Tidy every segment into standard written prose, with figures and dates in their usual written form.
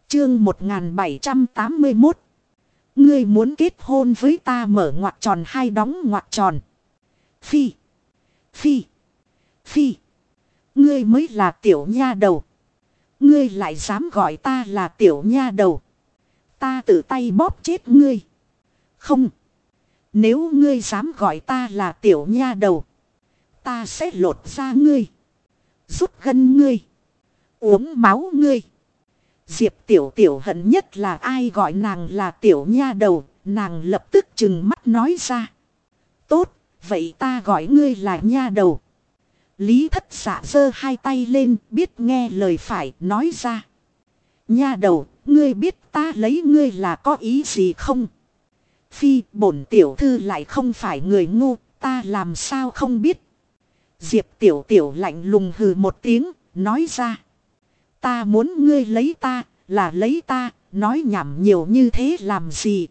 Chương 1781. Ngươi muốn kết hôn với ta, mở ngoặc tròn hay đóng ngoặc tròn. Phi. Phi. Phi. Ngươi mới là tiểu nha đầu. Ngươi lại dám gọi ta là tiểu nha đầu. Ta tự tay bóp chết ngươi. Không. Nếu ngươi dám gọi ta là tiểu nha đầu, ta sẽ lột da ngươi, rút gân ngươi, uống máu ngươi. Diệp Tiểu Tiểu hận nhất là ai gọi nàng là tiểu nha đầu. Nàng lập tức trừng mắt nói ra. Tốt, vậy ta gọi ngươi là nha đầu. Lý Thất Dạ giơ hai tay lên, biết nghe lời phải, nói ra. Nha đầu, ngươi biết ta lấy ngươi là có ý gì không? Phi, bổn tiểu thư lại không phải người ngu, ta làm sao không biết. Diệp Tiểu Tiểu lạnh lùng hừ một tiếng, nói ra. Ta muốn ngươi lấy ta, là lấy ta, nói nhảm nhiều như thế làm gì?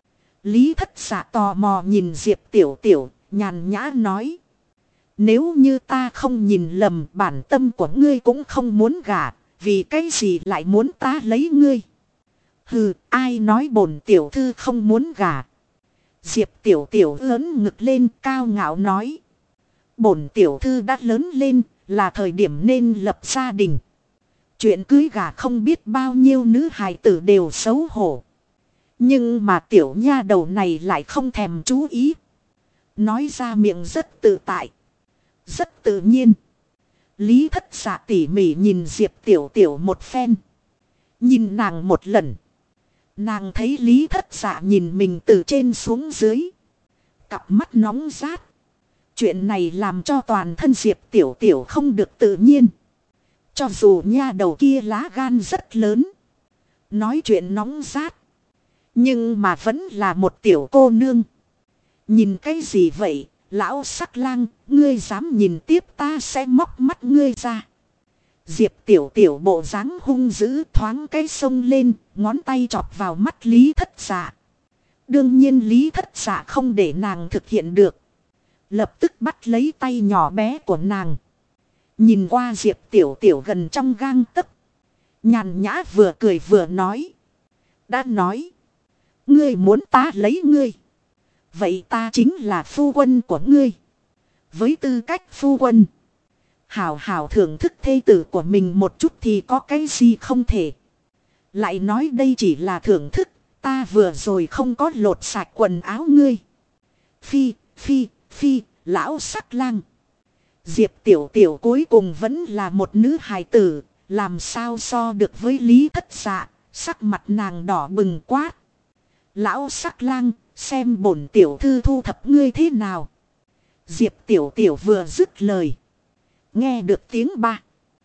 Lý Thất Dạ tò mò nhìn Diệp Tiểu Tiểu, nhàn nhã nói. Nếu như ta không nhìn lầm, bản tâm của ngươi cũng không muốn gả, vì cái gì lại muốn ta lấy ngươi? Hừ, ai nói bổn tiểu thư không muốn gả? Diệp Tiểu Tiểu lớn ngực lên, cao ngạo nói. Bổn tiểu thư đã lớn lên, là thời điểm nên lập gia đình. Chuyện cưới gả không biết bao nhiêu nữ hài tử đều xấu hổ. Nhưng mà tiểu nha đầu này lại không thèm chú ý. Nói ra miệng rất tự tại, rất tự nhiên. Lý Thất Dạ tỉ mỉ nhìn Diệp Tiểu Tiểu một phen. Nhìn nàng một lần, nàng thấy Lý Thất Dạ nhìn mình từ trên xuống dưới, cặp mắt nóng rát. Chuyện này làm cho toàn thân Diệp Tiểu Tiểu không được tự nhiên. Cho dù nha đầu kia lá gan rất lớn, nói chuyện nóng rát, nhưng mà vẫn là một tiểu cô nương. Nhìn cái gì vậy, lão sắc lang, ngươi dám nhìn tiếp ta sẽ móc mắt ngươi ra. Diệp Tiểu Tiểu bộ dáng hung dữ, thoáng cái sông lên, ngón tay chọc vào mắt Lý Thất Dạ. Đương nhiên Lý Thất Dạ không để nàng thực hiện được, lập tức bắt lấy tay nhỏ bé của nàng. Nhìn qua Diệp Tiểu Tiểu gần trong gang tấc, nhàn nhã vừa cười vừa nói. Đã nói, ngươi muốn ta lấy ngươi, vậy ta chính là phu quân của ngươi. Với tư cách phu quân, hảo hảo thưởng thức thê tử của mình một chút thì có cái gì không thể. Lại nói đây chỉ là thưởng thức, ta vừa rồi không có lột sạch quần áo ngươi. Phi, phi, phi, lão sắc lang. Diệp Tiểu Tiểu cuối cùng vẫn là một nữ hài tử, làm sao so được với Lý Thất Dạ. Sắc mặt nàng đỏ bừng quát. Lão sắc lang, xem bổn tiểu thư thu thập ngươi thế nào. Diệp Tiểu Tiểu vừa dứt lời, nghe được tiếng ba.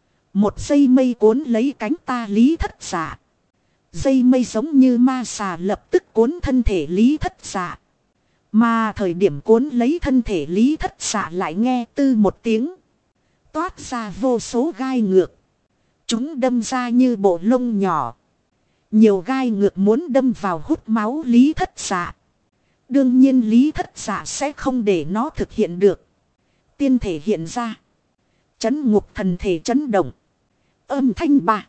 Một dây mây cuốn lấy cánh ta Lý Thất Dạ. Dây mây giống như ma xà lập tức cuốn thân thể Lý Thất Dạ. Mà thời điểm cuốn lấy thân thể Lý Thất Dạ lại nghe tư một tiếng, toát ra vô số gai ngược. Chúng đâm ra như bộ lông nhỏ. Nhiều gai ngược muốn đâm vào hút máu Lý Thất Dạ. Đương nhiên Lý Thất Dạ sẽ không để nó thực hiện được. Tiên thể hiện ra, chấn ngục thần thể chấn động. Âm thanh ba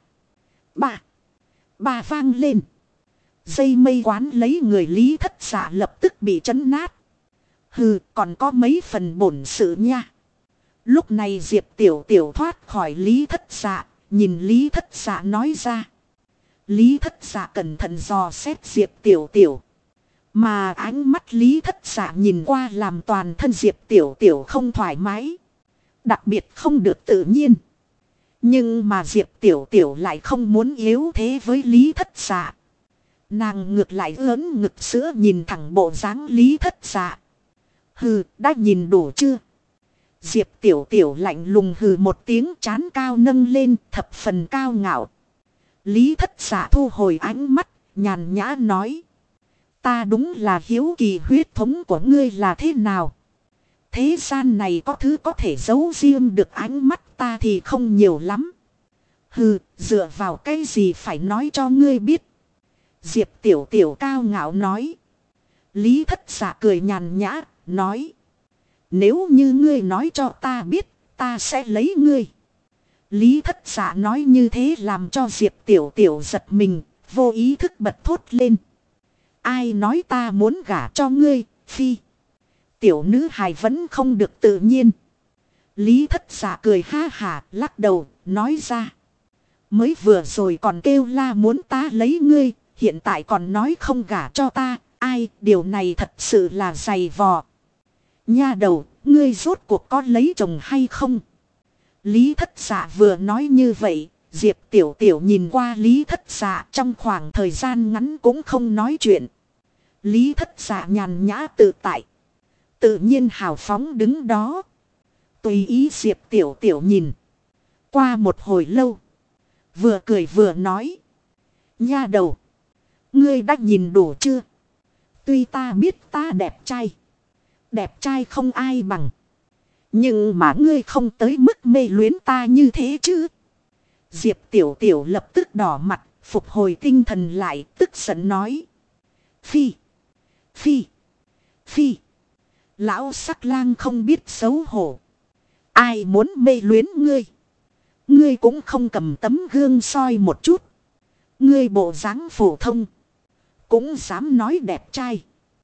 vang lên. Dây mây quán lấy người Lý Thất Dạ lập tức bị chấn nát. Hừ, còn có mấy phần bổn sự nha. Lúc này Diệp Tiểu Tiểu thoát khỏi Lý Thất Dạ, nhìn Lý Thất Dạ nói ra. Lý Thất Dạ cẩn thận dò xét Diệp Tiểu Tiểu. Mà ánh mắt Lý Thất Dạ nhìn qua làm toàn thân Diệp Tiểu Tiểu không thoải mái. Đặc biệt không được tự nhiên. Nhưng mà Diệp Tiểu Tiểu lại không muốn yếu thế với Lý Thất Dạ. Nàng ngược lại ớn ngực sữa nhìn thẳng bộ dáng Lý Thất Dạ. Hừ, đã nhìn đủ chưa? Diệp Tiểu Tiểu lạnh lùng hừ một tiếng, trán cao nâng lên, thập phần cao ngạo. Lý Thất Dạ thu hồi ánh mắt, nhàn nhã nói. Ta đúng là hiếu kỳ huyết thống của ngươi là thế nào. Thế gian này có thứ có thể giấu riêng được ánh mắt ta thì không nhiều lắm. Hừ, dựa vào cái gì phải nói cho ngươi biết. Diệp Tiểu Tiểu cao ngạo nói. Lý Thất Dạ cười nhàn nhã, nói. Nếu như ngươi nói cho ta biết, ta sẽ lấy ngươi. Lý Thất Dạ nói như thế làm cho Diệp Tiểu Tiểu giật mình, vô ý thức bật thốt lên. Ai nói ta muốn gả cho ngươi, phi. Tiểu nữ hài vẫn không được tự nhiên. Lý Thất Dạ cười ha hả lắc đầu, nói ra. Mới vừa rồi còn kêu la muốn ta lấy ngươi, hiện tại còn nói không gả cho ta, ai, điều này thật sự là dày vò. Nha đầu, ngươi rốt cuộc có lấy chồng hay không? Lý Thất Dạ vừa nói như vậy, Diệp Tiểu Tiểu nhìn qua Lý Thất Dạ trong khoảng thời gian ngắn cũng không nói chuyện. Lý Thất Dạ nhàn nhã tự tại. Tự nhiên hào phóng đứng đó. Tùy ý Diệp Tiểu Tiểu nhìn. Qua một hồi lâu. Vừa cười vừa nói. Nha đầu. Ngươi đã nhìn đủ chưa? Tuy ta biết ta đẹp trai. Đẹp trai không ai bằng. Nhưng mà ngươi không tới mức mê luyến ta như thế chứ. Diệp Tiểu Tiểu lập tức đỏ mặt. Phục hồi tinh thần lại tức giận nói. Phi. Phi. Phi. Lão sắc lang không biết xấu hổ. Ai muốn mê luyến ngươi. Ngươi cũng không cầm tấm gương soi một chút. Ngươi bộ dáng phổ thông. Cũng dám nói đẹp trai.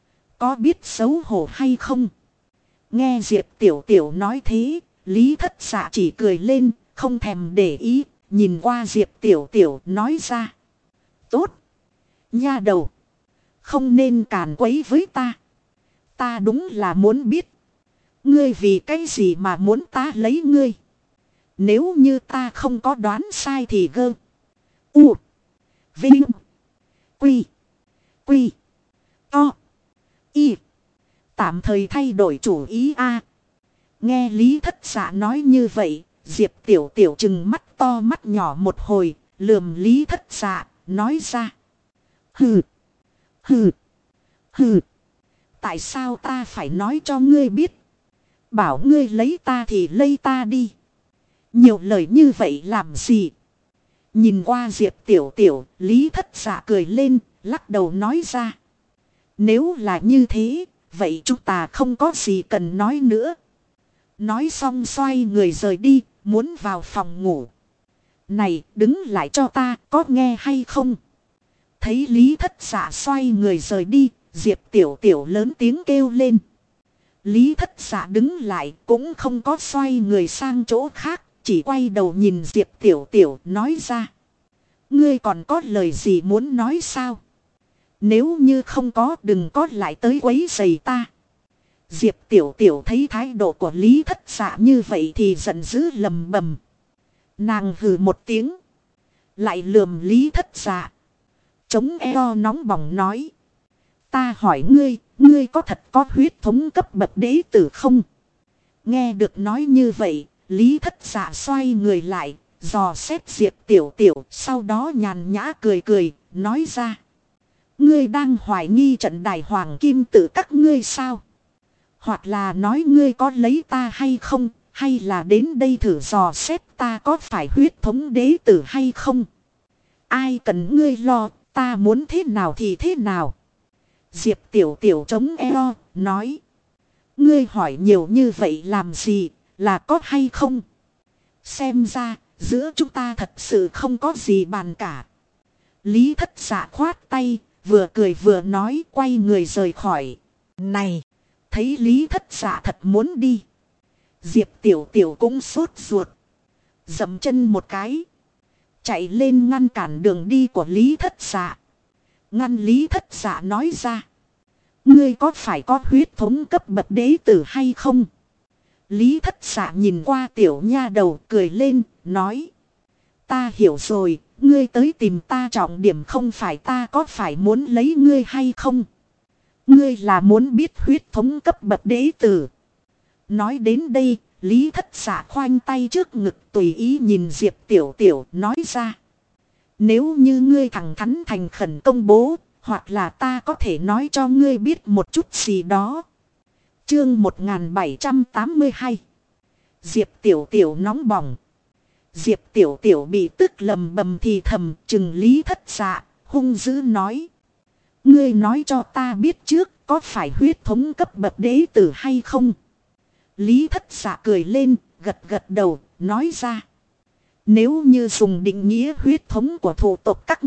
Có biết xấu hổ hay không? Nghe Diệp Tiểu Tiểu nói thế. Lý Thất Dạ chỉ cười lên. Không thèm để ý. Nhìn qua Diệp Tiểu Tiểu nói ra. Tốt. Nha đầu. Không nên càn quấy với ta. Ta đúng là muốn biết. Ngươi vì cái gì mà muốn ta lấy ngươi? Nếu như ta không có đoán sai thì gơ. U. Vinh. Quy. Quy. To. Y. Tạm thời thay đổi chủ ý a. Nghe Lý Thất Dạ nói như vậy. Diệp Tiểu Tiểu chừng mắt to mắt nhỏ một hồi. Lườm Lý Thất Dạ. Nói ra. Hừ. Hừ. Hừ. Tại sao ta phải nói cho ngươi biết? Bảo ngươi lấy ta thì lấy ta đi. Nhiều lời như vậy làm gì? Nhìn qua Diệp Tiểu Tiểu, Lý Thất Dạ cười lên, lắc đầu nói ra. Nếu là như thế, vậy chúng ta không có gì cần nói nữa. Nói xong xoay người rời đi, muốn vào phòng ngủ. Này, đứng lại cho ta, có nghe hay không? Thấy Lý Thất Dạ xoay người rời đi, Diệp Tiểu Tiểu lớn tiếng kêu lên. Lý Thất Dạ đứng lại cũng không có xoay người sang chỗ khác. Chỉ quay đầu nhìn Diệp Tiểu Tiểu nói ra. Ngươi còn có lời gì muốn nói sao? Nếu như không có đừng có lại tới quấy rầy ta. Diệp Tiểu Tiểu thấy thái độ của Lý Thất Dạ như vậy thì giận dữ lầm bầm. Nàng hừ một tiếng. Lại lườm Lý Thất Dạ. Chống eo nóng bỏng nói. Ta hỏi ngươi, ngươi có thật có huyết thống cấp bậc đế tử không? Nghe được nói như vậy, Lý Thất Dạ xoay người lại, dò xét Diệp Tiểu Tiểu, sau đó nhàn nhã cười cười, nói ra. Ngươi đang hoài nghi trận đài hoàng kim tự các ngươi sao? Hoặc là nói ngươi có lấy ta hay không, hay là đến đây thử dò xét ta có phải huyết thống đế tử hay không? Ai cần ngươi lo, ta muốn thế nào thì thế nào? Diệp Tiểu Tiểu chống eo, nói. Ngươi hỏi nhiều như vậy làm gì, là có hay không? Xem ra, giữa chúng ta thật sự không có gì bàn cả. Lý Thất Dạ khoát tay, vừa cười vừa nói quay người rời khỏi. Này, thấy Lý Thất Dạ thật muốn đi. Diệp Tiểu Tiểu cũng sốt ruột. Dậm chân một cái. Chạy lên ngăn cản đường đi của Lý Thất Dạ. Ngăn Lý Thất Dạ nói ra. Ngươi có phải có huyết thống cấp bậc đế tử hay không? Lý Thất Dạ nhìn qua tiểu nha đầu cười lên, nói. Ta hiểu rồi, ngươi tới tìm ta trọng điểm không phải ta có phải muốn lấy ngươi hay không? Ngươi là muốn biết huyết thống cấp bậc đế tử. Nói đến đây, Lý Thất Dạ khoanh tay trước ngực tùy ý nhìn Diệp Tiểu Tiểu nói ra. Nếu như ngươi thẳng thắn thành khẩn công bố, hoặc là ta có thể nói cho ngươi biết một chút gì đó. Chương 1782. Diệp Tiểu Tiểu nóng bỏng. Diệp Tiểu Tiểu bị tức lầm bầm thì thầm chừng Lý Thất Dạ, hung dữ nói. Ngươi nói cho ta biết trước có phải huyết thống cấp bậc đế tử hay không? Lý Thất Dạ cười lên, gật gật đầu, nói ra. Nếu như dùng định nghĩa huyết thống của thủ tộc các ngươi,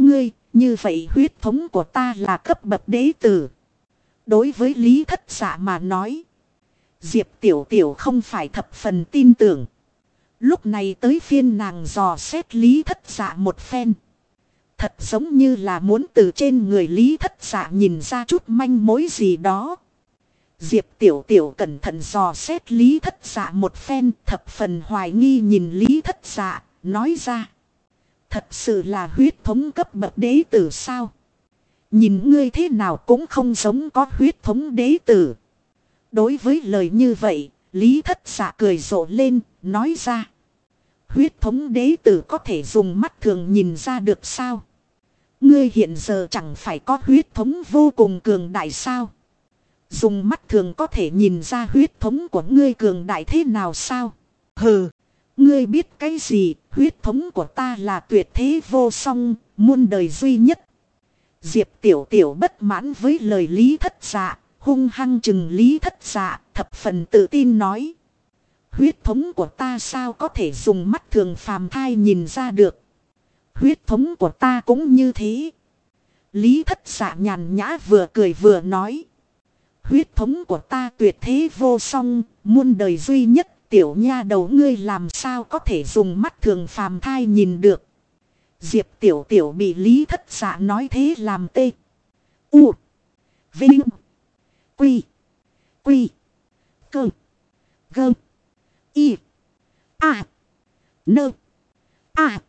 Như vậy huyết thống của ta là cấp bậc đế tử. Đối với Lý Thất Dạ mà nói, Diệp Tiểu Tiểu không phải thập phần tin tưởng. Lúc này tới phiên nàng dò xét Lý Thất Dạ một phen. Thật giống như là muốn từ trên người Lý Thất Dạ nhìn ra chút manh mối gì đó. Diệp Tiểu Tiểu cẩn thận dò xét Lý Thất Dạ một phen, thập phần hoài nghi nhìn Lý Thất Dạ, nói ra. Thật sự là huyết thống cấp bậc đế tử sao? Nhìn ngươi thế nào cũng không giống có huyết thống đế tử. Đối với lời như vậy, Lý Thất Dạ cười rộ lên, nói ra. Huyết thống đế tử có thể dùng mắt thường nhìn ra được sao? Ngươi hiện giờ chẳng phải có huyết thống vô cùng cường đại sao? Dùng mắt thường có thể nhìn ra huyết thống của ngươi cường đại thế nào sao? Hừ, ngươi biết cái gì? Huyết thống của ta là tuyệt thế vô song, muôn đời duy nhất. Diệp Tiểu Tiểu bất mãn với lời Lý Thất Dạ, hung hăng chừng Lý Thất Dạ, thập phần tự tin nói. Huyết thống của ta sao có thể dùng mắt thường phàm thai nhìn ra được? Huyết thống của ta cũng như thế. Lý Thất Dạ nhàn nhã vừa cười vừa nói. Huyết thống của ta tuyệt thế vô song, muôn đời duy nhất. Tiểu nha đầu ngươi làm sao có thể dùng mắt thường phàm thai nhìn được? Diệp Tiểu Tiểu bị Lý Thất Dạ nói thế làm tê. U. Vinh. Quy. Quy. Cơ. Gơ. Y. A. Nơ. A.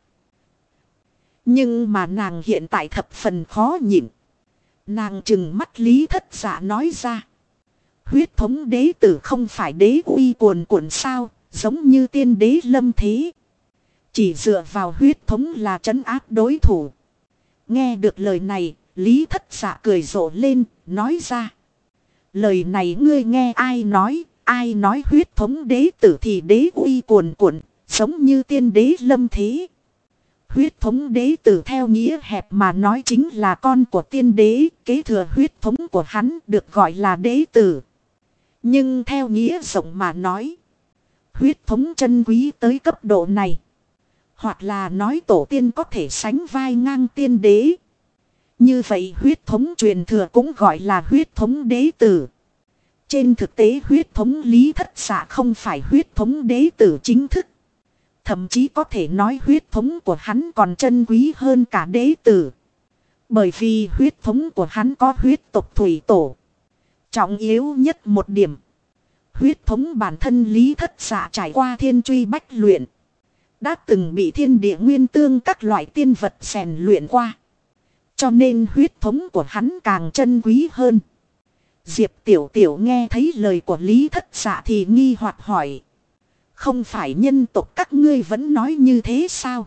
Nhưng mà nàng hiện tại thập phần khó nhịn. Nàng trừng mắt Lý Thất Dạ nói ra. Huyết thống đế tử không phải đế uy cuồn cuộn sao, giống như tiên đế lâm thế. Chỉ dựa vào huyết thống là trấn áp đối thủ. Nghe được lời này, Lý Thất Dạ cười rộ lên, nói ra. Lời này ngươi nghe ai nói huyết thống đế tử thì đế uy cuồn cuộn, giống như tiên đế lâm thế. Huyết thống đế tử theo nghĩa hẹp mà nói chính là con của tiên đế, kế thừa huyết thống của hắn được gọi là đế tử. Nhưng theo nghĩa rộng mà nói, huyết thống chân quý tới cấp độ này. Hoặc là nói tổ tiên có thể sánh vai ngang tiên đế. Như vậy huyết thống truyền thừa cũng gọi là huyết thống đế tử. Trên thực tế huyết thống Lý Thất Dạ không phải huyết thống đế tử chính thức. Thậm chí có thể nói huyết thống của hắn còn chân quý hơn cả đế tử. Bởi vì huyết thống của hắn có huyết tộc thủy tổ. Trọng yếu nhất một điểm. Huyết thống bản thân Lý Thất Dạ trải qua thiên truy bách luyện. Đã từng bị thiên địa nguyên tương các loại tiên vật rèn luyện qua. Cho nên huyết thống của hắn càng chân quý hơn. Diệp Tiểu Tiểu nghe thấy lời của Lý Thất Dạ thì nghi hoặc hỏi. Không phải nhân tộc các ngươi vẫn nói như thế sao?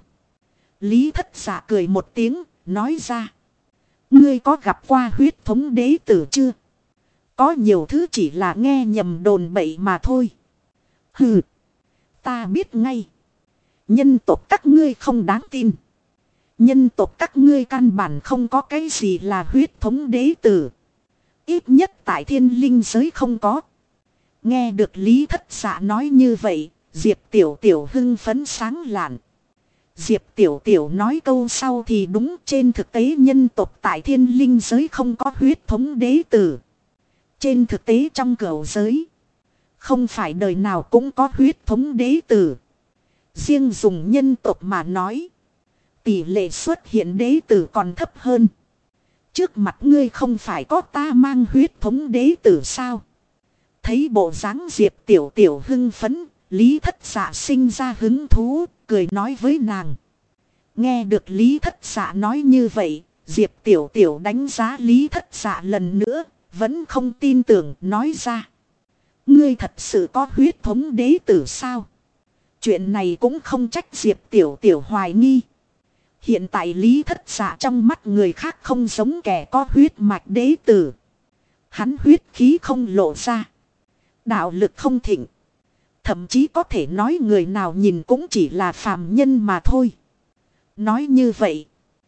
Lý Thất Dạ cười một tiếng, nói ra. Ngươi có gặp qua huyết thống đế tử chưa? Có nhiều thứ chỉ là nghe nhầm đồn bậy mà thôi. Hừ, ta biết ngay. Nhân tộc các ngươi không đáng tin. Nhân tộc các ngươi căn bản không có cái gì là huyết thống đế tử. Ít nhất tại thiên linh giới không có. Nghe được Lý Thất Dạ nói như vậy, Diệp Tiểu Tiểu hưng phấn sáng lạn. Diệp Tiểu Tiểu nói câu sau thì đúng, trên thực tế nhân tộc tại thiên linh giới không có huyết thống đế tử. Trên thực tế trong cửu giới, không phải đời nào cũng có huyết thống đế tử. Riêng dùng nhân tộc mà nói, tỷ lệ xuất hiện đế tử còn thấp hơn. Trước mặt ngươi không phải có ta mang huyết thống đế tử sao? Thấy bộ dáng Diệp Tiểu Tiểu hưng phấn, Lý Thất Dạ sinh ra hứng thú, cười nói với nàng. Nghe được Lý Thất Dạ nói như vậy, Diệp Tiểu Tiểu đánh giá Lý Thất Dạ lần nữa, vẫn không tin tưởng, nói ra. Ngươi thật sự có huyết thống đế tử sao? Chuyện này cũng không trách Diệp Tiểu Tiểu hoài nghi. Hiện tại Lý Thất Dạ trong mắt người khác không giống kẻ có huyết mạch đế tử. Hắn huyết khí không lộ ra. Đạo lực không thịnh. Thậm chí có thể nói người nào nhìn cũng chỉ là phàm nhân mà thôi. Nói như vậy,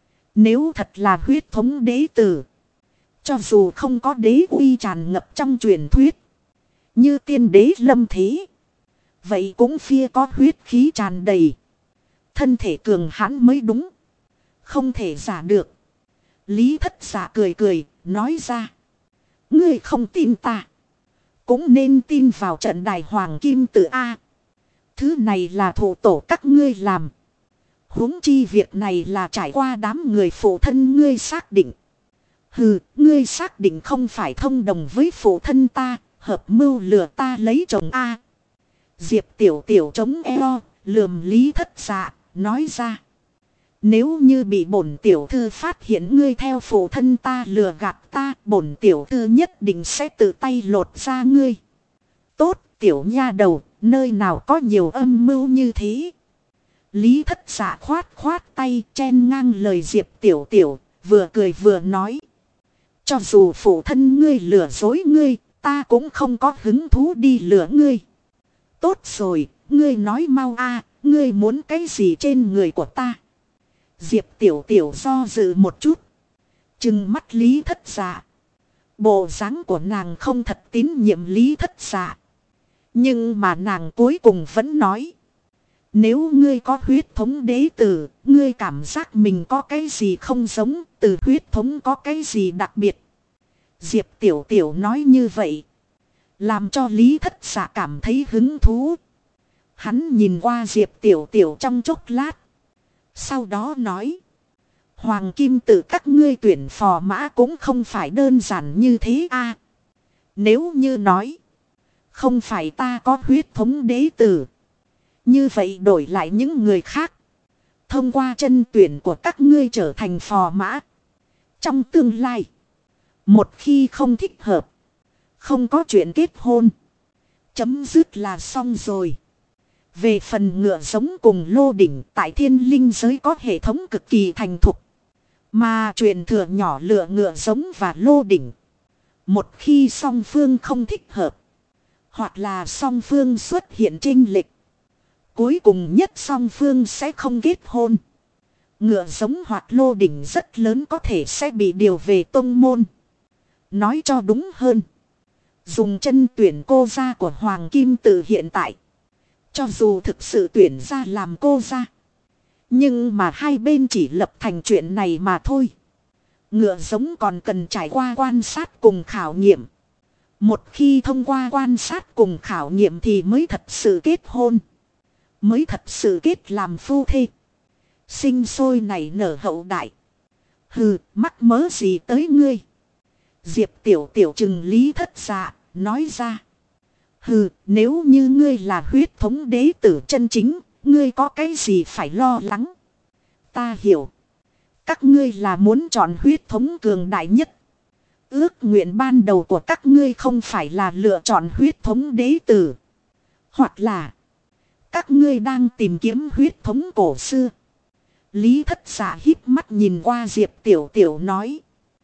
nếu thật là huyết thống đế tử, cho dù không có đế uy tràn ngập trong truyền thuyết, như tiên đế lâm thế, vậy cũng phía có huyết khí tràn đầy. Thân thể cường hãn mới đúng. Không thể giả được. Lý Thất Dạ cười cười, nói ra. Ngươi không tin ta. Cũng nên tin vào trận đài hoàng kim tự A. Thứ này là thủ tổ các ngươi làm. Huống chi việc này là trải qua đám người phụ thân ngươi xác định. Hừ, ngươi xác định không phải thông đồng với phụ thân ta, hợp mưu lừa ta lấy chồng A. Diệp Tiểu Tiểu chống eo, lườm Lý Thất Dạ, nói ra. Nếu như bị bổn tiểu thư phát hiện ngươi theo phụ thân ta lừa gạt ta, bổn tiểu thư nhất định sẽ tự tay lột ra ngươi. Tốt, tiểu nha đầu, nơi nào có nhiều âm mưu như thế. Lý Thất Dạ khoát tay chen ngang lời Diệp Tiểu Tiểu, vừa cười vừa nói. Cho dù phụ thân ngươi lừa dối ngươi, ta cũng không có hứng thú đi lừa ngươi. Tốt rồi, ngươi nói mau a, ngươi muốn cái gì trên người của ta? Diệp Tiểu Tiểu do dự một chút. Trừng mắt Lý Thất Dạ. Bộ dáng của nàng không thật tín nhiệm Lý Thất Dạ. Nhưng mà nàng cuối cùng vẫn nói. Nếu ngươi có huyết thống đế tử, ngươi cảm giác mình có cái gì không giống, từ huyết thống có cái gì đặc biệt. Diệp Tiểu Tiểu nói như vậy. Làm cho Lý Thất Dạ cảm thấy hứng thú. Hắn nhìn qua Diệp Tiểu Tiểu trong chốc lát. Sau đó nói. Hoàng kim tự các ngươi tuyển phò mã cũng không phải đơn giản như thế a. Nếu như nói. Không phải ta có huyết thống đế tử. Như vậy đổi lại những người khác. Thông qua chân tuyển của các ngươi trở thành phò mã. Trong tương lai. Một khi không thích hợp. Không có chuyện kết hôn. Chấm dứt là xong rồi. Về phần ngựa giống cùng lô đỉnh tại thiên linh giới có hệ thống cực kỳ thành thục. Mà truyền thừa nhỏ lựa ngựa giống và lô đỉnh. Một khi song phương không thích hợp. Hoặc là song phương xuất hiện chênh lệch. Cuối cùng nhất song phương sẽ không kết hôn. Ngựa giống hoặc lô đỉnh rất lớn có thể sẽ bị điều về tông môn. Nói cho đúng hơn. Dùng chân tuyển cô gia của Hoàng Kim Tự hiện tại. Cho dù thực sự tuyển ra làm cô gia. Nhưng mà hai bên chỉ lập thành chuyện này mà thôi. Ngựa giống còn cần trải qua quan sát cùng khảo nghiệm. Một khi thông qua quan sát cùng khảo nghiệm thì mới thật sự kết hôn. Mới thật sự kết làm phu thê. Sinh sôi nảy nở hậu đại. Hừ, mắc mớ gì tới ngươi. Diệp Tiểu Tiểu chừng Lý Thất Dạ, nói ra. Hừ, nếu như ngươi là huyết thống đế tử chân chính, ngươi có cái gì phải lo lắng. Ta hiểu. Các ngươi là muốn chọn huyết thống cường đại nhất. Ước nguyện ban đầu của các ngươi không phải là lựa chọn huyết thống đế tử. Hoặc là các ngươi đang tìm kiếm huyết thống cổ xưa. Lý Thất Dạ híp mắt nhìn qua Diệp Tiểu Tiểu nói.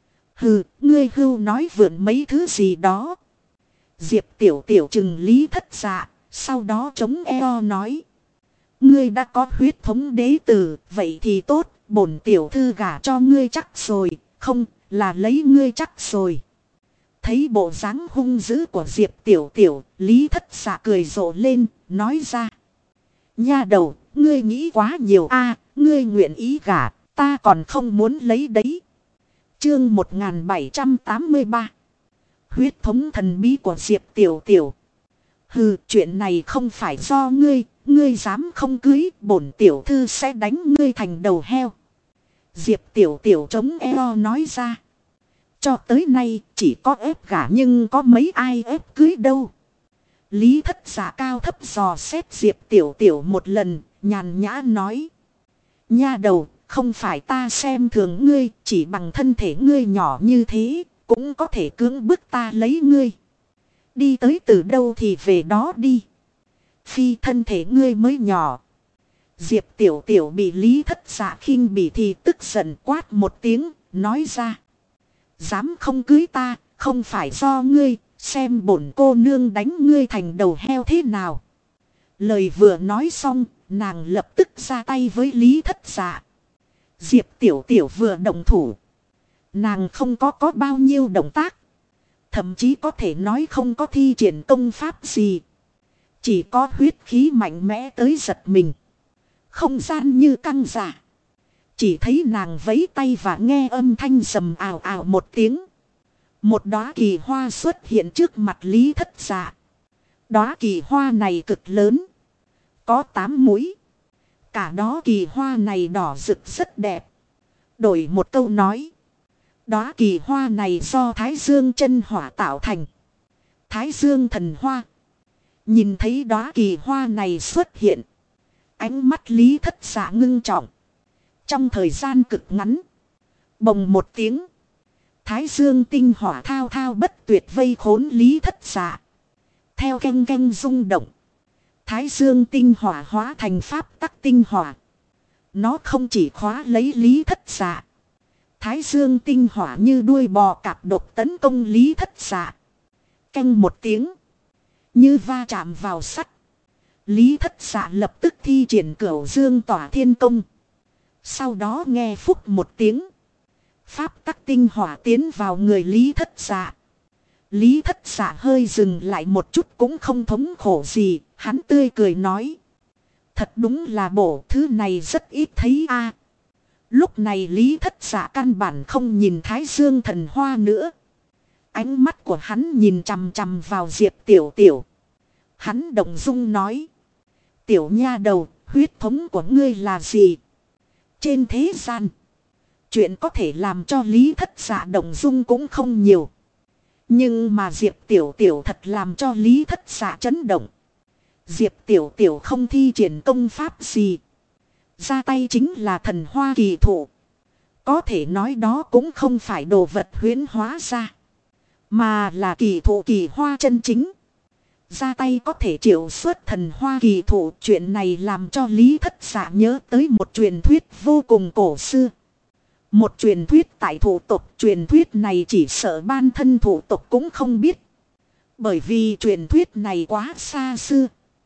Hừ, ngươi hưu nói vượn mấy thứ gì đó. Diệp Tiểu Tiểu chừng Lý Thất Dạ, sau đó chống eo nói. Ngươi đã có huyết thống đế tử, vậy thì tốt, bổn tiểu thư gả cho ngươi chắc rồi, không, là lấy ngươi chắc rồi. Thấy bộ dáng hung dữ của Diệp Tiểu Tiểu, Lý Thất Dạ cười rộ lên, nói ra. Nha đầu, ngươi nghĩ quá nhiều a, ngươi nguyện ý gả, ta còn không muốn lấy đấy. Chương 1783. Huyết thống thần bí của Diệp Tiểu Tiểu. Hừ, chuyện này không phải do ngươi, ngươi dám không cưới, bổn tiểu thư sẽ đánh ngươi thành đầu heo. Diệp Tiểu Tiểu chống eo nói ra. Cho tới nay chỉ có ép gả nhưng có mấy ai ép cưới đâu. Lý Thất Dạ cao thấp dò xét Diệp Tiểu Tiểu một lần, nhàn nhã nói. Nha đầu, không phải ta xem thường ngươi, chỉ bằng thân thể ngươi nhỏ như thế, cũng có thể cưỡng bức ta lấy ngươi. Đi tới từ đâu thì về đó đi. Phi thân thể ngươi mới nhỏ. Diệp Tiểu Tiểu bị Lý Thất Dạ khinh bỉ thì tức giận quát một tiếng, nói ra. Dám không cưới ta, không phải do ngươi, xem bổn cô nương đánh ngươi thành đầu heo thế nào. Lời vừa nói xong, nàng lập tức ra tay với Lý Thất Dạ. Diệp Tiểu Tiểu vừa động thủ. Nàng không có bao nhiêu động tác. Thậm chí có thể nói không có thi triển công pháp gì. Chỉ có huyết khí mạnh mẽ tới giật mình. Không gian như căng giả. Chỉ thấy nàng vẫy tay và nghe âm thanh rầm ào ào một tiếng. Một đóa kỳ hoa xuất hiện trước mặt Lý Thất Dạ. Đóa kỳ hoa này cực lớn. Có 8 mũi. Cả đó kỳ hoa này đỏ rực rất đẹp. Đổi một câu nói. Đóa kỳ hoa này do Thái Dương chân hỏa tạo thành. Thái Dương thần hoa. Nhìn thấy đóa kỳ hoa này xuất hiện. Ánh mắt Lý Thất Dạ ngưng trọng. Trong thời gian cực ngắn. Bồng một tiếng. Thái Dương tinh hỏa thao thao bất tuyệt vây khốn Lý Thất Dạ. Theo canh canh rung động. Thái Dương tinh hỏa hóa thành pháp tắc tinh hỏa. Nó không chỉ khóa lấy Lý Thất Dạ. Thái Dương tinh hỏa như đuôi bò cạp độc tấn công Lý Thất Dạ. Canh một tiếng. Như va chạm vào sắt. Lý Thất Dạ lập tức thi triển Cửu Dương tỏa thiên công. Sau đó nghe phúc một tiếng. Pháp tắc tinh hỏa tiến vào người Lý Thất Dạ. Lý Thất Dạ hơi dừng lại một chút cũng không thống khổ gì. Hắn tươi cười nói. Thật đúng là bổ, thứ này rất ít thấy a. Lúc này Lý Thất Dạ căn bản không nhìn Thái Dương thần hoa nữa. Ánh mắt của hắn nhìn chằm chằm vào Diệp Tiểu Tiểu. Hắn động dung nói. Tiểu nha đầu, huyết thống của ngươi là gì? Trên thế gian, chuyện có thể làm cho Lý Thất Dạ động dung cũng không nhiều. Nhưng mà Diệp Tiểu Tiểu thật làm cho Lý Thất Dạ chấn động. Diệp Tiểu Tiểu không thi triển công pháp gì. Ra tay chính là thần hoa kỳ thụ. Có thể nói đó cũng không phải đồ vật huyễn hóa ra. Mà là kỳ thụ kỳ hoa chân chính. Ra tay có thể triệu xuất thần hoa kỳ thụ. Chuyện này làm cho Lý Thất Dạ nhớ tới một truyền thuyết vô cùng cổ xưa. Một truyền thuyết tại thủ tộc. Truyền thuyết này chỉ sợ ban thân thủ tộc cũng không biết. Bởi vì truyền thuyết này quá xa xưa.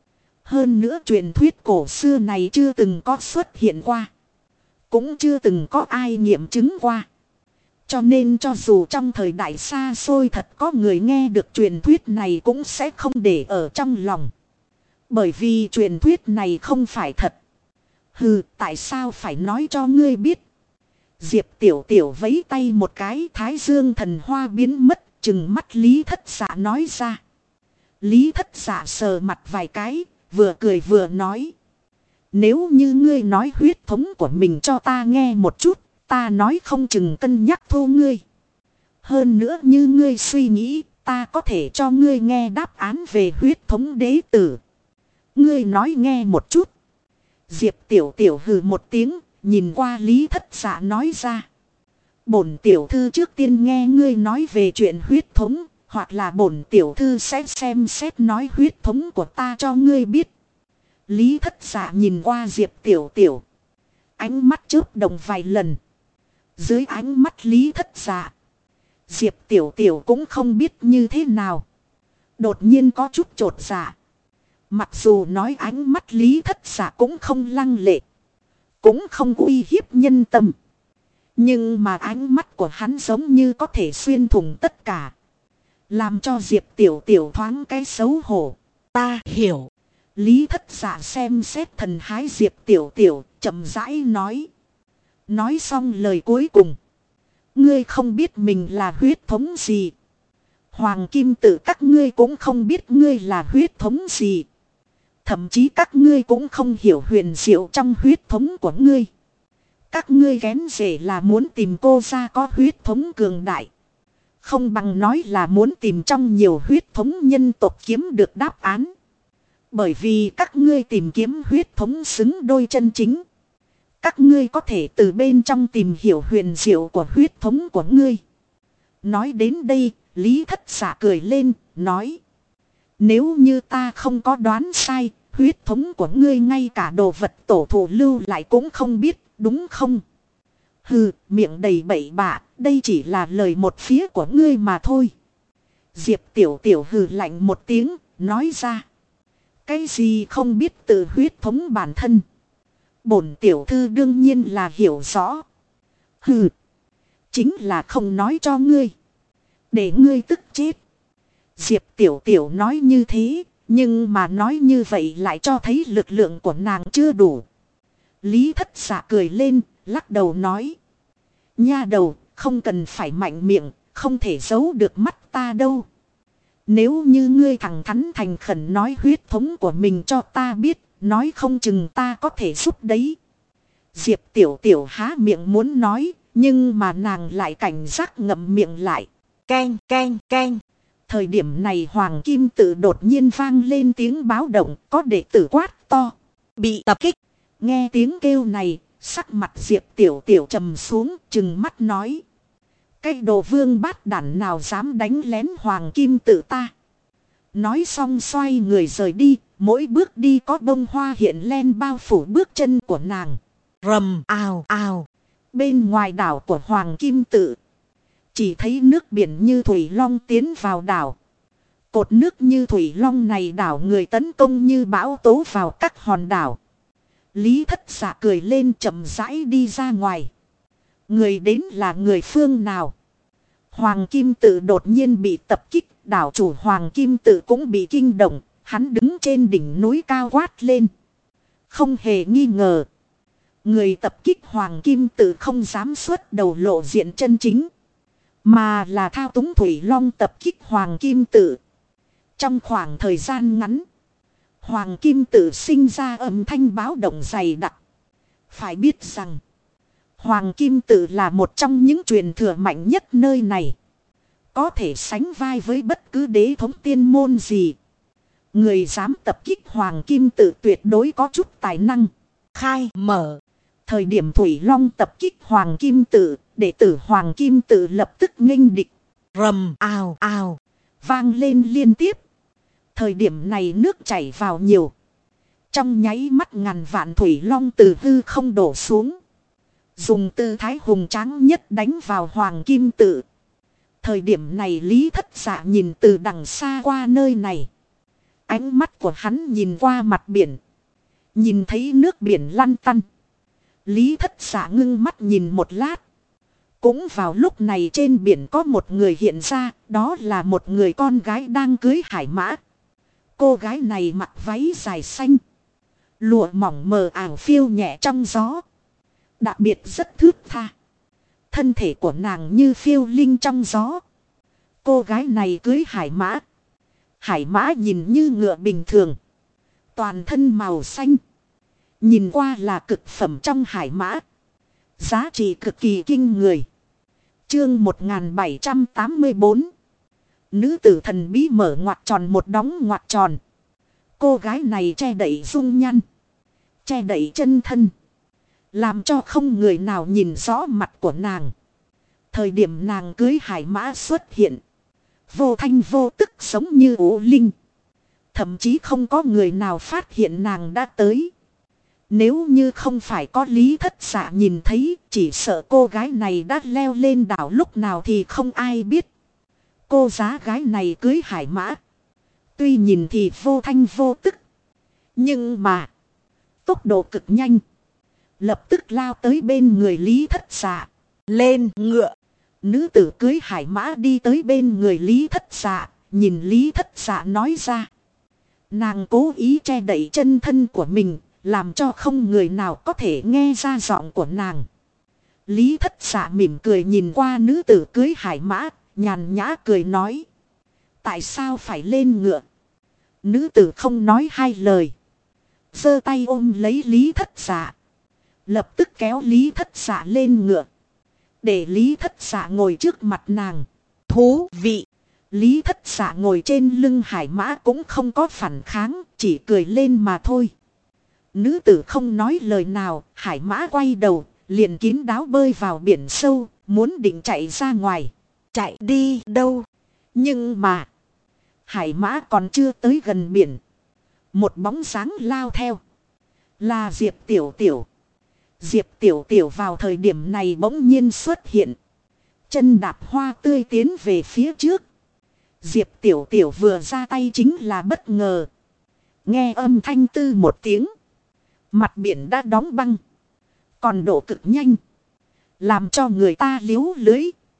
Hơn nữa truyền thuyết cổ xưa này chưa từng có xuất hiện qua. Cũng chưa từng có ai nghiệm chứng qua. Cho nên cho dù trong thời đại xa xôi thật có người nghe được truyền thuyết này cũng sẽ không để ở trong lòng. Bởi vì truyền thuyết này không phải thật. Hừ, tại sao phải nói cho ngươi biết? Diệp Tiểu Tiểu vẫy tay một cái, Thái Dương thần hoa biến mất, chừng mắt Lý Thất Dạ nói ra. Lý Thất Dạ sờ mặt vài cái, vừa cười vừa nói. Nếu như ngươi nói huyết thống của mình cho ta nghe một chút, ta nói không chừng cân nhắc thu ngươi. Hơn nữa như ngươi suy nghĩ, ta có thể cho ngươi nghe đáp án về huyết thống đế tử. Ngươi nói nghe một chút. Diệp Tiểu Tiểu hừ một tiếng, nhìn qua Lý Thất Dạ nói ra. Bổn tiểu thư trước tiên nghe ngươi nói về chuyện huyết thống, hoặc là bổn tiểu thư sẽ xem xét nói huyết thống của ta cho ngươi biết. Lý Thất Dạ nhìn qua Diệp Tiểu Tiểu. Ánh mắt chớp động vài lần. Dưới ánh mắt Lý Thất Dạ, Diệp Tiểu Tiểu cũng không biết như thế nào. Đột nhiên có chút chột dạ. Mặc dù nói ánh mắt Lý Thất Dạ cũng không lăng lệ, cũng không uy hiếp nhân tâm. Nhưng mà ánh mắt của hắn giống như có thể xuyên thủng tất cả. Làm cho Diệp Tiểu Tiểu thoáng cái xấu hổ. Ta hiểu. Lý Thất Dạ xem xét thần hái Diệp Tiểu Tiểu, chậm rãi nói. Nói xong lời cuối cùng. Ngươi không biết mình là huyết thống gì. Hoàng kim tự các ngươi cũng không biết ngươi là huyết thống gì. Thậm chí các ngươi cũng không hiểu huyền diệu trong huyết thống của ngươi. Các ngươi kén rể là muốn tìm cô ra có huyết thống cường đại. Không bằng nói là muốn tìm trong nhiều huyết thống nhân tộc kiếm được đáp án. Bởi vì các ngươi tìm kiếm huyết thống xứng đôi chân chính. Các ngươi có thể từ bên trong tìm hiểu huyền diệu của huyết thống của ngươi. Nói đến đây, Lý Thất Dạ cười lên, nói. Nếu như ta không có đoán sai, huyết thống của ngươi ngay cả đồ vật tổ thụ lưu lại cũng không biết, đúng không? Hừ, miệng đầy bậy bạ, đây chỉ là lời một phía của ngươi mà thôi. Diệp Tiểu Tiểu hừ lạnh một tiếng, nói ra. Cái gì không biết từ huyết thống bản thân. Bổn tiểu thư đương nhiên là hiểu rõ. Hừ, chính là không nói cho ngươi. Để ngươi tức chết. Diệp Tiểu Tiểu nói như thế, nhưng mà nói như vậy lại cho thấy lực lượng của nàng chưa đủ. Lý Thất Dạ cười lên, lắc đầu nói. Nha đầu, không cần phải mạnh miệng, không thể giấu được mắt ta đâu. Nếu như ngươi thẳng thắn thành khẩn nói huyết thống của mình cho ta biết, nói không chừng ta có thể giúp đấy. Diệp Tiểu Tiểu há miệng muốn nói, nhưng mà nàng lại cảnh giác ngậm miệng lại. Keng, keng, keng. Thời điểm này Hoàng Kim Tự đột nhiên vang lên tiếng báo động, có đệ tử quát to. Bị tập kích. Nghe tiếng kêu này, sắc mặt Diệp Tiểu Tiểu trầm xuống, trừng mắt nói. Cái đồ vương bát đản nào dám đánh lén Hoàng Kim Tự ta. Nói xong xoay người rời đi, mỗi bước đi có bông hoa hiện lên bao phủ bước chân của nàng. Rầm ào ào. Bên ngoài đảo của Hoàng Kim Tự, chỉ thấy nước biển như thủy long tiến vào đảo. Cột nước như thủy long này đảo người tấn công như bão tố vào các hòn đảo. Lý Thất Dạ cười lên chậm rãi đi ra ngoài. Người đến là người phương nào? Hoàng Kim Tự đột nhiên bị tập kích, đảo chủ Hoàng Kim Tự cũng bị kinh động, hắn đứng trên đỉnh núi cao quát lên. Không hề nghi ngờ, người tập kích Hoàng Kim Tự không dám xuất đầu lộ diện chân chính, mà là thao túng thủy long tập kích Hoàng Kim Tự. Trong khoảng thời gian ngắn, Hoàng Kim Tự sinh ra âm thanh báo động dày đặc. Phải biết rằng, Hoàng Kim Tự là một trong những truyền thừa mạnh nhất nơi này. Có thể sánh vai với bất cứ đế thống tiên môn gì. Người dám tập kích Hoàng Kim Tự tuyệt đối có chút tài năng. Khai mở. Thời điểm Thủy Long tập kích Hoàng Kim Tự, đệ tử Hoàng Kim Tự lập tức nghênh địch. Rầm ào ào. Vang lên liên tiếp. Thời điểm này nước chảy vào nhiều. Trong nháy mắt ngàn vạn Thủy Long từ hư không đổ xuống. Dùng tư thái hùng tráng nhất đánh vào Hoàng Kim Tự. Thời điểm này Lý Thất Dạ nhìn từ đằng xa qua nơi này. Ánh mắt của hắn nhìn qua mặt biển. Nhìn thấy nước biển lăn tăn. Lý Thất Dạ ngưng mắt nhìn một lát. Cũng vào lúc này trên biển có một người hiện ra. Đó là một người con gái đang cưới hải mã. Cô gái này mặc váy dài xanh. Lụa mỏng mờ ảo phiêu nhẹ trong gió. Đặc biệt rất thướt tha. Thân thể của nàng như phiêu linh trong gió. Cô gái này cưới hải mã. Hải mã nhìn như ngựa bình thường. Toàn thân màu xanh. Nhìn qua là cực phẩm trong hải mã. Giá trị cực kỳ kinh người. Chương 1784. Nữ tử thần bí mở ngoặc tròn một đóng ngoặc tròn. Cô gái này che đậy dung nhan. Che đậy chân thân. Làm cho không người nào nhìn rõ mặt của nàng. Thời điểm nàng cưới hải mã xuất hiện. Vô thanh vô tức giống như ủ linh. Thậm chí không có người nào phát hiện nàng đã tới. Nếu như không phải có Lý Thất Dạ nhìn thấy, chỉ sợ cô gái này đã leo lên đảo lúc nào thì không ai biết. Cô giá gái này cưới hải mã. Tuy nhìn thì vô thanh vô tức. Nhưng mà tốc độ cực nhanh. Lập tức lao tới bên người Lý Thất Dạ. Lên ngựa. Nữ tử cưới hải mã đi tới bên người Lý Thất Dạ. Nhìn Lý Thất Dạ nói ra. Nàng cố ý che đậy chân thân của mình. Làm cho không người nào có thể nghe ra giọng của nàng. Lý Thất Dạ mỉm cười nhìn qua nữ tử cưới hải mã. Nhàn nhã cười nói. Tại sao phải lên ngựa? Nữ tử không nói hai lời. Giơ tay ôm lấy Lý Thất Dạ. Lập tức kéo Lý Thất Dạ lên ngựa. Để Lý Thất Dạ ngồi trước mặt nàng. Thú vị. Lý Thất Dạ ngồi trên lưng hải mã cũng không có phản kháng. Chỉ cười lên mà thôi. Nữ tử không nói lời nào. Hải mã quay đầu. Liền kín đáo bơi vào biển sâu. Muốn định chạy ra ngoài. Chạy đi đâu? Nhưng mà hải mã còn chưa tới gần biển. Một bóng dáng lao theo. Là Diệp Tiểu Tiểu. Diệp Tiểu Tiểu vào thời điểm này bỗng nhiên xuất hiện. Chân đạp hoa tươi tiến về phía trước. Diệp Tiểu Tiểu vừa ra tay chính là bất ngờ. Nghe âm thanh tư một tiếng. Mặt biển đã đóng băng. Còn độ cực nhanh. Làm cho người ta liếu lưới.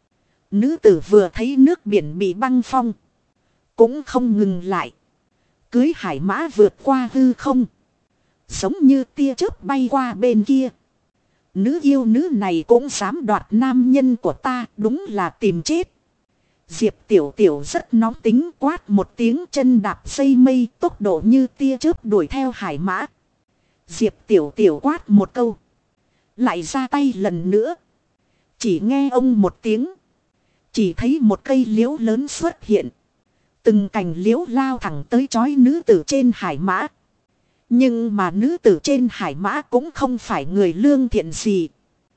Nữ tử vừa thấy nước biển bị băng phong. Cũng không ngừng lại. Cưới hải mã vượt qua hư không. Giống như tia chớp bay qua bên kia. Nữ yêu nữ này cũng dám đoạt nam nhân của ta, đúng là tìm chết. Diệp Tiểu Tiểu rất nóng tính, quát một tiếng, chân đạp dây mây, tốc độ như tia chớp đuổi theo Hải Mã. Diệp Tiểu Tiểu quát một câu, lại ra tay lần nữa. Chỉ nghe ông một tiếng, chỉ thấy một cây liễu lớn xuất hiện. Từng cành liễu lao thẳng tới chói nữ tử trên Hải Mã. Nhưng mà nữ tử trên Hải Mã cũng không phải người lương thiện gì.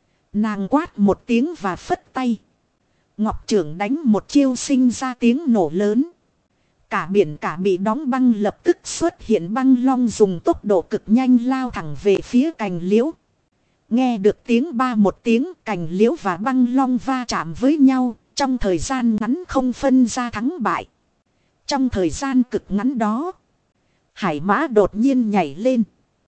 Nàng quát một tiếng và phất tay. Ngọc Trưởng đánh một chiêu sinh ra tiếng nổ lớn. Cả biển cả bị đóng băng, lập tức xuất hiện băng long dùng tốc độ cực nhanh lao thẳng về phía cành liễu. Nghe được tiếng ba một tiếng, cành liễu và băng long va chạm với nhau, trong thời gian ngắn không phân ra thắng bại. Trong thời gian cực ngắn đó, Hải Mã đột nhiên nhảy lên.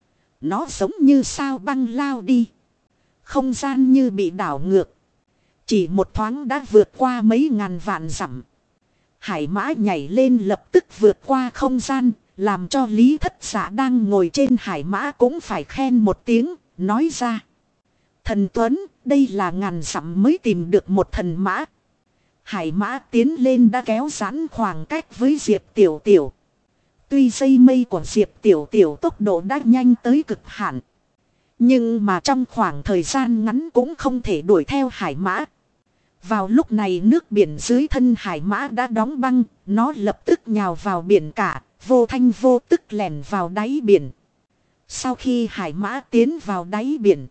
Nó giống như sao băng lao đi. Không gian như bị đảo ngược. Chỉ một thoáng đã vượt qua mấy ngàn vạn dặm. Hải Mã nhảy lên lập tức vượt qua không gian, làm cho Lý Thất Dạ đang ngồi trên Hải Mã cũng phải khen một tiếng, nói ra. Thần Tuấn, đây là ngàn dặm mới tìm được một thần mã. Hải Mã tiến lên đã kéo giãn khoảng cách với Diệp Tiểu Tiểu. Tuy dây mây của Diệp Tiểu Tiểu tốc độ đã nhanh tới cực hạn, nhưng mà trong khoảng thời gian ngắn cũng không thể đuổi theo Hải Mã. Vào lúc này nước biển dưới thân Hải Mã đã đóng băng, nó lập tức nhào vào biển cả, vô thanh vô tức lẻn vào đáy biển. Sau khi Hải Mã tiến vào đáy biển,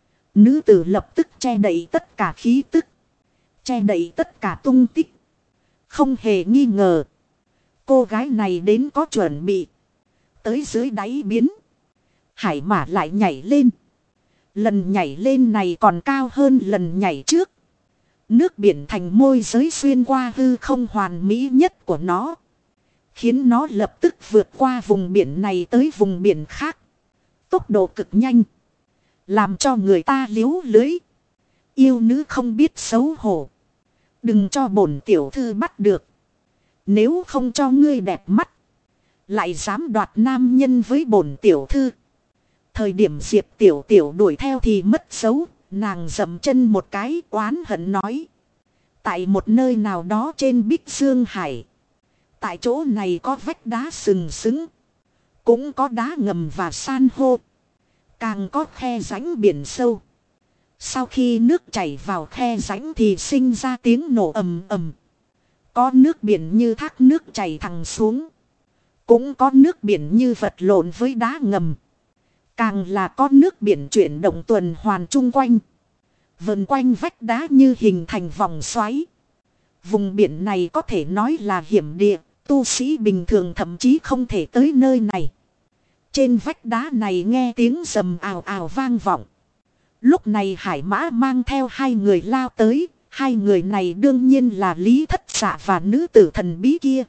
nữ tử lập tức che đậy tất cả khí tức, che đậy tất cả tung tích. Không hề nghi ngờ, cô gái này đến có chuẩn bị. Tới dưới đáy biển, Hải Mã lại nhảy lên. Lần nhảy lên này còn cao hơn lần nhảy trước. Nước biển thành môi giới xuyên qua hư không hoàn mỹ nhất của nó, khiến nó lập tức vượt qua vùng biển này tới vùng biển khác. Tốc độ cực nhanh, làm cho người ta liếu lưới. Yêu nữ không biết xấu hổ, đừng cho bổn tiểu thư bắt được. Nếu không cho ngươi đẹp mắt, lại dám đoạt nam nhân với bổn tiểu thư. Thời điểm Diệp Tiểu Tiểu đuổi theo thì mất dấu. Nàng dậm chân một cái, oán hận nói. Tại một nơi nào đó trên Bích Dương Hải, tại chỗ này có vách đá sừng sững, cũng có đá ngầm và san hô, càng có khe rãnh biển sâu. Sau khi nước chảy vào khe rãnh thì sinh ra tiếng nổ ầm ầm. Có nước biển như thác nước chảy thẳng xuống, cũng có nước biển như vật lộn với đá ngầm. Càng là có nước biển chuyển động tuần hoàn chung quanh, vần quanh vách đá như hình thành vòng xoáy. Vùng biển này có thể nói là hiểm địa, tu sĩ bình thường thậm chí không thể tới nơi này. Trên vách đá này nghe tiếng rầm ào ào vang vọng. Lúc này Hải Mã mang theo hai người lao tới. Hai người này đương nhiên là Lý Thất Dạ và nữ tử thần bí kia.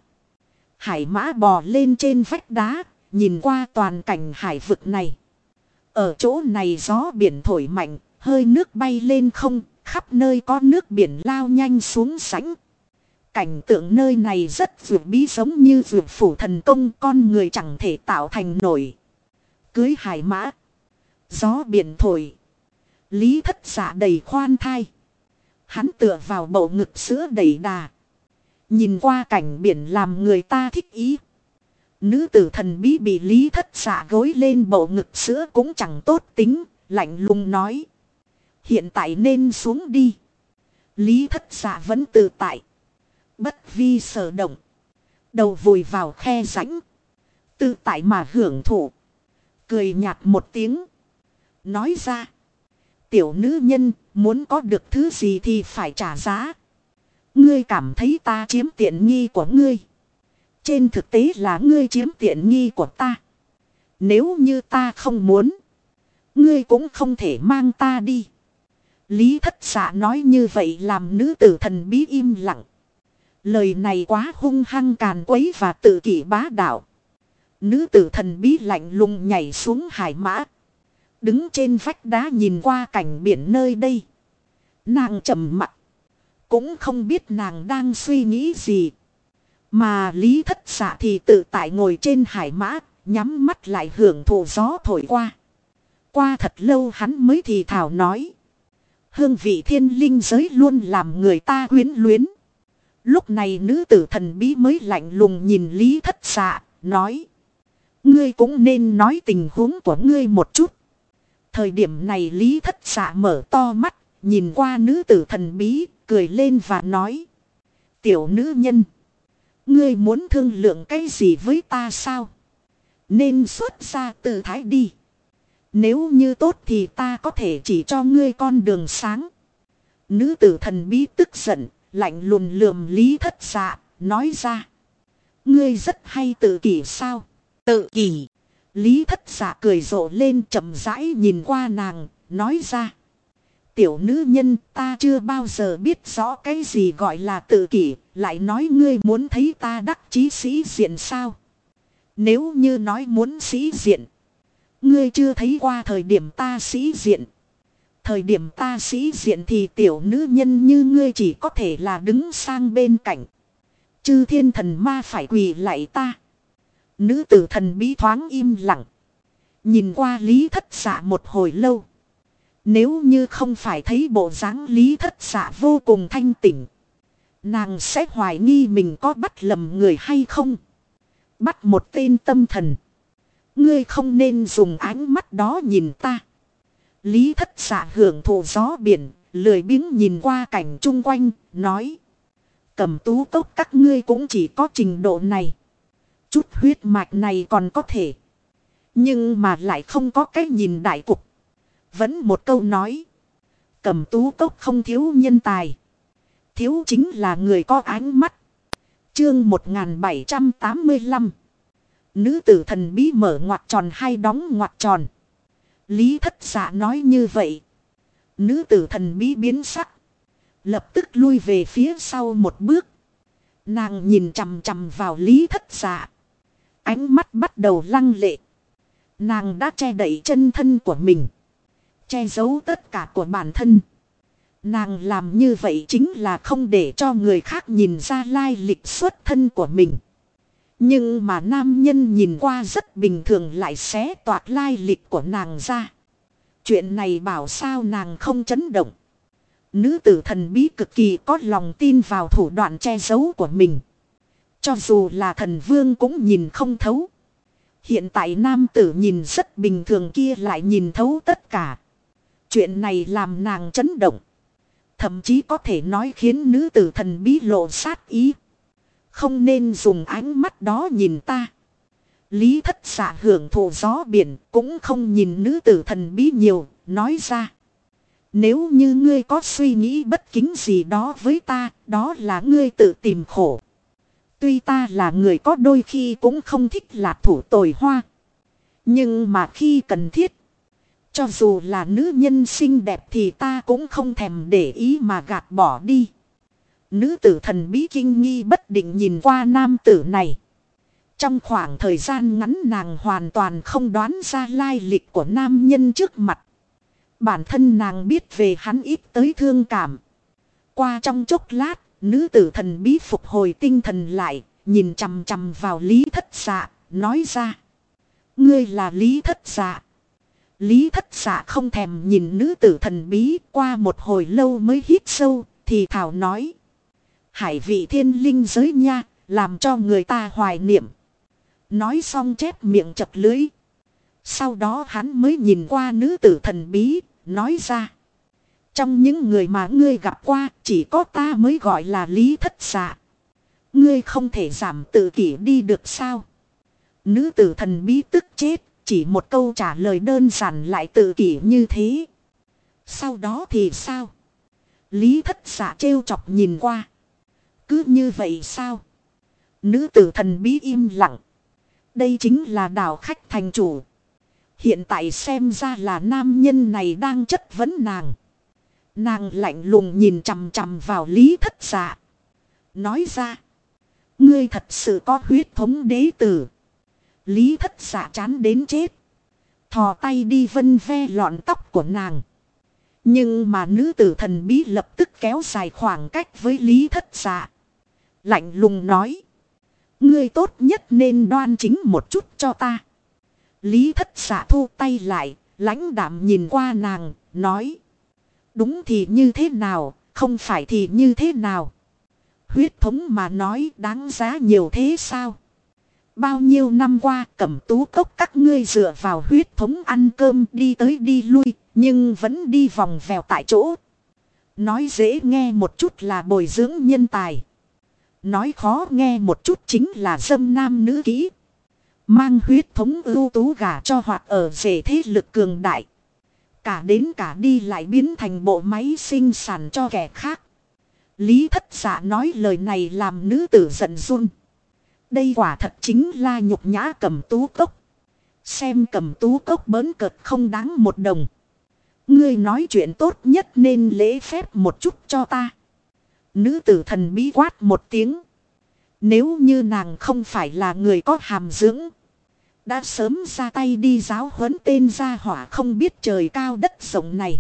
Hải Mã bò lên trên vách đá, nhìn qua toàn cảnh hải vực này. Ở chỗ này gió biển thổi mạnh, hơi nước bay lên không, khắp nơi có nước biển lao nhanh xuống sánh. Cảnh tượng nơi này rất vượt bí, giống như vượt phủ thần công, con người chẳng thể tạo thành nổi. Cưới Hải Mã, gió biển thổi, Lý Thất Dạ đầy khoan thai. Hắn tựa vào bầu ngực sữa đầy đà, nhìn qua cảnh biển làm người ta thích ý. Nữ tử thần bí bị Lý Thất Dạ gối lên bầu ngực sữa cũng chẳng tốt tính, lạnh lùng nói. Hiện tại nên xuống đi. Lý Thất Dạ vẫn tự tại, bất vi sở động, đầu vùi vào khe rãnh, tự tại mà hưởng thụ. Cười nhạt một tiếng, nói ra. Tiểu nữ nhân, muốn có được thứ gì thì phải trả giá. Ngươi cảm thấy ta chiếm tiện nghi của ngươi. Trên thực tế là ngươi chiếm tiện nghi của ta. Nếu như ta không muốn, ngươi cũng không thể mang ta đi. Lý Thất Dạ nói như vậy làm nữ tử thần bí im lặng. Lời này quá hung hăng, càn quấy và tự kỷ bá đạo. Nữ tử thần bí lạnh lùng nhảy xuống Hải Mã, đứng trên vách đá nhìn qua cảnh biển nơi đây. Nàng trầm mặc, cũng không biết nàng đang suy nghĩ gì. Mà Lý Thất Dạ thì tự tại ngồi trên Hải Mã, nhắm mắt lại hưởng thụ gió thổi qua. Qua thật lâu hắn mới thì thảo nói. Hương vị thiên linh giới luôn làm người ta quyến luyến. Lúc này nữ tử thần bí mới lạnh lùng nhìn Lý Thất Dạ, nói. Ngươi cũng nên nói tình huống của ngươi một chút. Thời điểm này Lý Thất Dạ mở to mắt, nhìn qua nữ tử thần bí, cười lên và nói. Tiểu nữ nhân, ngươi muốn thương lượng cái gì với ta sao? Nên xuất ra tư thái đi. Nếu như tốt thì ta có thể chỉ cho ngươi con đường sáng. Nữ tử thần bí tức giận, lạnh lùng lườm Lý Thất Dạ, nói ra. Ngươi rất hay tự kỷ sao? Tự kỷ. Lý Thất Dạ cười rộ lên, chậm rãi nhìn qua nàng, nói ra. Tiểu nữ nhân, ta chưa bao giờ biết rõ cái gì gọi là tự kỷ, lại nói ngươi muốn thấy ta đắc chí sĩ diện sao? Nếu như nói muốn sĩ diện, ngươi chưa thấy qua thời điểm ta sĩ diện. Thời điểm ta sĩ diện thì tiểu nữ nhân như ngươi chỉ có thể là đứng sang bên cạnh. Chư thiên thần ma phải quỳ lạy ta. Nữ tử thần bí thoáng im lặng. Nhìn qua Lý Thất Dạ một hồi lâu. Nếu như không phải thấy bộ dáng Lý Thất Dạ vô cùng thanh tỉnh, nàng sẽ hoài nghi mình có bắt lầm người hay không. Bắt một tên tâm thần. Ngươi không nên dùng ánh mắt đó nhìn ta. Lý Thất Dạ hưởng thụ gió biển, lười biếng nhìn qua cảnh chung quanh, nói. Cầm tú cốc các ngươi cũng chỉ có trình độ này. Chút huyết mạch này còn có thể. Nhưng mà lại không có cái nhìn đại cục. Vẫn một câu nói. Cầm tú cốc không thiếu nhân tài. Thiếu chính là người có ánh mắt. Chương 1785. Nữ tử thần bí mở ngoặc tròn hay đóng ngoặc tròn. Lý Thất Dạ nói như vậy. Nữ tử thần bí biến sắc. Lập tức lui về phía sau một bước. Nàng nhìn chằm chằm vào Lý Thất Dạ. Ánh mắt bắt đầu lăng lệ. Nàng đã che đậy chân thân của mình. Che giấu tất cả của bản thân. Nàng làm như vậy chính là không để cho người khác nhìn ra lai lịch xuất thân của mình. Nhưng mà nam nhân nhìn qua rất bình thường lại xé toạc lai lịch của nàng ra. Chuyện này bảo sao nàng không chấn động. Nữ tử thần bí cực kỳ có lòng tin vào thủ đoạn che giấu của mình. Cho dù là thần vương cũng nhìn không thấu. Hiện tại nam tử nhìn rất bình thường kia lại nhìn thấu tất cả. Chuyện này làm nàng chấn động. Thậm chí có thể nói khiến nữ tử thần bí lộ sát ý. Không nên dùng ánh mắt đó nhìn ta. Lý Thất Dạ hưởng thụ gió biển cũng không nhìn nữ tử thần bí nhiều, nói ra. Nếu như ngươi có suy nghĩ bất kính gì đó với ta, đó là ngươi tự tìm khổ. Tuy ta là người có đôi khi cũng không thích lạc thủ tồi hoa. Nhưng mà khi cần thiết, cho dù là nữ nhân xinh đẹp thì ta cũng không thèm để ý mà gạt bỏ đi. Nữ tử thần bí kinh nghi bất định nhìn qua nam tử này. Trong khoảng thời gian ngắn nàng hoàn toàn không đoán ra lai lịch của nam nhân trước mặt. Bản thân nàng biết về hắn ít tới thương cảm. Qua trong chốc lát, nữ tử thần bí phục hồi tinh thần lại, nhìn chằm chằm vào Lý Thất Dạ, nói ra. Ngươi là Lý Thất Dạ. Lý Thất Dạ không thèm nhìn nữ tử thần bí, qua một hồi lâu mới hít sâu, thì thảo nói. Hải vị thiên linh giới nha, làm cho người ta hoài niệm. Nói xong chép miệng chật lưỡi. Sau đó hắn mới nhìn qua nữ tử thần bí, nói ra. Trong những người mà ngươi gặp qua, chỉ có ta mới gọi là Lý Thất Dạ. Ngươi không thể giảm tự kỷ đi được sao? Nữ tử thần bí tức chết, chỉ một câu trả lời đơn giản lại tự kỷ như thế. Sau đó thì sao? Lý Thất Dạ trêu chọc nhìn qua. Cứ như vậy sao? Nữ tử thần bí im lặng. Đây chính là đảo khách thành chủ. Hiện tại xem ra là nam nhân này đang chất vấn nàng. Nàng lạnh lùng nhìn chằm chằm vào Lý Thất Dạ. Nói ra. Ngươi thật sự có huyết thống đế tử. Lý Thất Dạ chán đến chết. Thò tay đi vân ve lọn tóc của nàng. Nhưng mà nữ tử thần bí lập tức kéo dài khoảng cách với Lý Thất Dạ. Lạnh lùng nói. Ngươi tốt nhất nên đoan chính một chút cho ta. Lý Thất Dạ thu tay lại, Lãnh đạm nhìn qua nàng, nói. Đúng thì như thế nào, không phải thì như thế nào. Huyết thống mà nói đáng giá nhiều thế sao? Bao nhiêu năm qua Cẩm Tú Cốc các ngươi dựa vào huyết thống ăn cơm đi tới đi lui, nhưng vẫn đi vòng vèo tại chỗ. Nói dễ nghe một chút là bồi dưỡng nhân tài. Nói khó nghe một chút chính là dâm nam nữ kỹ. Mang huyết thống ưu tú gả cho hoặc ở rể thế lực cường đại. Cả đến cả đi lại biến thành bộ máy sinh sản cho kẻ khác. Lý Thất Dạ nói lời này làm nữ tử giận run. Đây quả thật chính là nhục nhã Cẩm Tú Cốc. Xem Cẩm Tú Cốc bỡn cợt không đáng một đồng. Ngươi nói chuyện tốt nhất nên lễ phép một chút cho ta. Nữ tử thần bí quát một tiếng. Nếu như nàng không phải là người có hàm dưỡng, đã sớm ra tay đi giáo huấn tên gia hỏa không biết trời cao đất rộng này.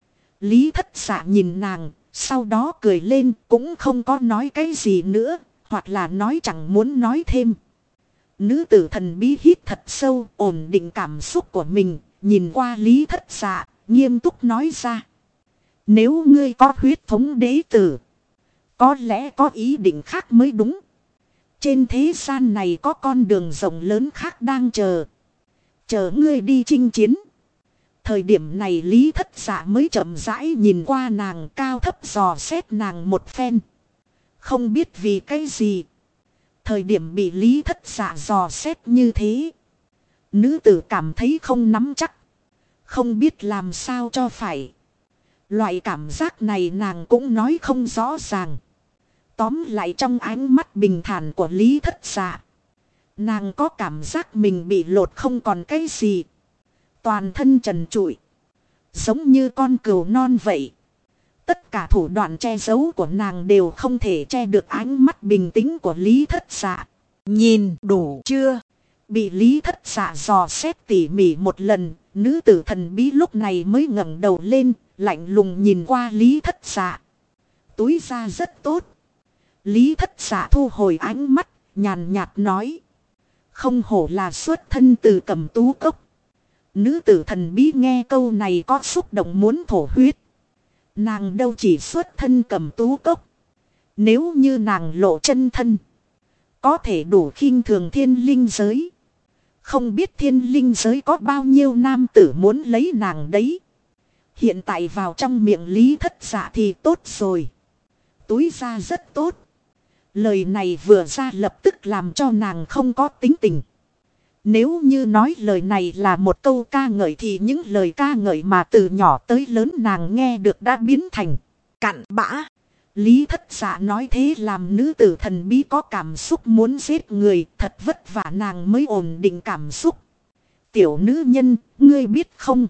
Lý Thất Dạ nhìn nàng, sau đó cười lên cũng không có nói cái gì nữa, hoặc là nói chẳng muốn nói thêm. Nữ tử thần bí hít thật sâu, ổn định cảm xúc của mình, nhìn qua Lý Thất Dạ, nghiêm túc nói ra. Nếu ngươi có huyết thống đế tử, có lẽ có ý định khác mới đúng. Trên thế gian này có con đường rộng lớn khác đang chờ. Chờ ngươi đi chinh chiến. Thời điểm này Lý Thất Dạ mới chậm rãi nhìn qua nàng, cao thấp dò xét nàng một phen. Không biết vì cái gì. Thời điểm bị Lý Thất Dạ dò xét như thế, nữ tử cảm thấy không nắm chắc. Không biết làm sao cho phải. Loại cảm giác này nàng cũng nói không rõ ràng. Tóm lại trong ánh mắt bình thản của Lý Thất Dạ, nàng có cảm giác mình bị lột không còn cái gì. Toàn thân trần trụi, giống như con cừu non vậy. Tất cả thủ đoạn che giấu của nàng đều không thể che được ánh mắt bình tĩnh của Lý Thất Dạ. Nhìn đủ chưa? Bị Lý Thất Dạ dò xét tỉ mỉ một lần, nữ tử thần bí lúc này mới ngẩng đầu lên, lạnh lùng nhìn qua Lý Thất Dạ. Túi ra rất tốt. Lý Thất Dạ thu hồi ánh mắt, nhàn nhạt nói. Không hổ là xuất thân từ Cẩm Tú Cốc. Nữ tử thần bí nghe câu này có xúc động muốn thổ huyết. Nàng đâu chỉ xuất thân Cẩm Tú Cốc. Nếu như nàng lộ chân thân, có thể đủ khinh thường thiên linh giới. Không biết thiên linh giới có bao nhiêu nam tử muốn lấy nàng đấy. Hiện tại vào trong miệng Lý Thất Dạ thì tốt rồi. Túi ra rất tốt. Lời này vừa ra lập tức làm cho nàng không có tính tình. Nếu như nói lời này là một câu ca ngợi thì những lời ca ngợi mà từ nhỏ tới lớn nàng nghe được đã biến thành cặn bã. Lý Thất Dạ nói thế làm nữ tử thần bí có cảm xúc muốn giết người, thật vất vả nàng mới ổn định cảm xúc. Tiểu nữ nhân, ngươi biết không?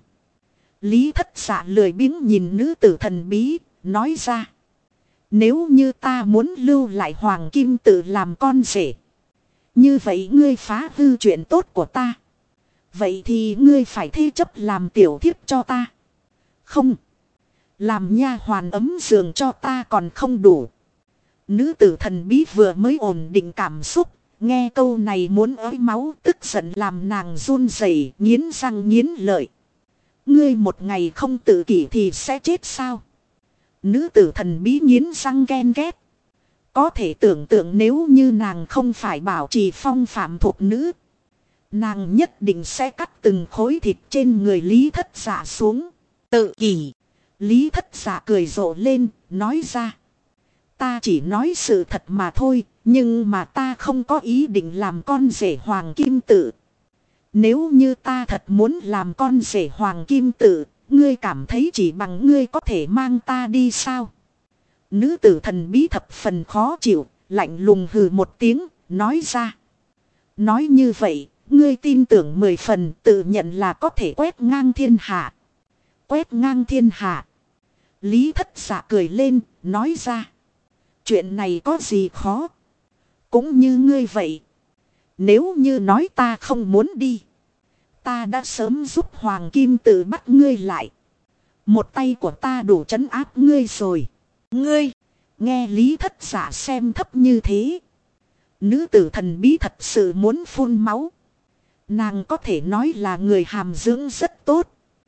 Lý Thất Dạ lười biếng nhìn nữ tử thần bí, nói ra. Nếu như ta muốn lưu lại Hoàng Kim Tự làm con rể, như vậy ngươi phá hư chuyện tốt của ta. Vậy thì ngươi phải thế chấp làm tiểu thiếp cho ta. Không. Làm nha hoàn ấm giường cho ta còn không đủ. Nữ tử thần bí vừa mới ổn định cảm xúc. Nghe câu này muốn ới máu, tức giận làm nàng run rẩy, nghiến răng nghiến lợi. Ngươi một ngày không tự kỷ thì sẽ chết sao? Nữ tử thần bí nghiến răng ghen ghét. Có thể tưởng tượng nếu như nàng không phải bảo trì phong phạm thuộc nữ, nàng nhất định sẽ cắt từng khối thịt trên người Lý Thất Dạ xuống. Tự kỷ. Lý Thất Dạ cười rộ lên, nói ra. Ta chỉ nói sự thật mà thôi, nhưng mà ta không có ý định làm con rể Hoàng Kim Tự. Nếu như ta thật muốn làm con rể Hoàng Kim Tự, ngươi cảm thấy chỉ bằng ngươi có thể mang ta đi sao? Nữ tử thần bí thập phần khó chịu, lạnh lùng hừ một tiếng, nói ra. Nói như vậy, ngươi tin tưởng 10 phần tự nhận là có thể quét ngang thiên hạ. Quét ngang thiên hạ. Lý Thất Dạ cười lên, nói ra. Chuyện này có gì khó? Cũng như ngươi vậy. Nếu như nói ta không muốn đi, ta đã sớm giúp Hoàng Kim Tự bắt ngươi lại. Một tay của ta đủ trấn áp ngươi rồi. Ngươi, nghe Lý Thất Dạ xem thấp như thế. Nữ tử thần bí thật sự muốn phun máu. Nàng có thể nói là người hàm dưỡng rất tốt.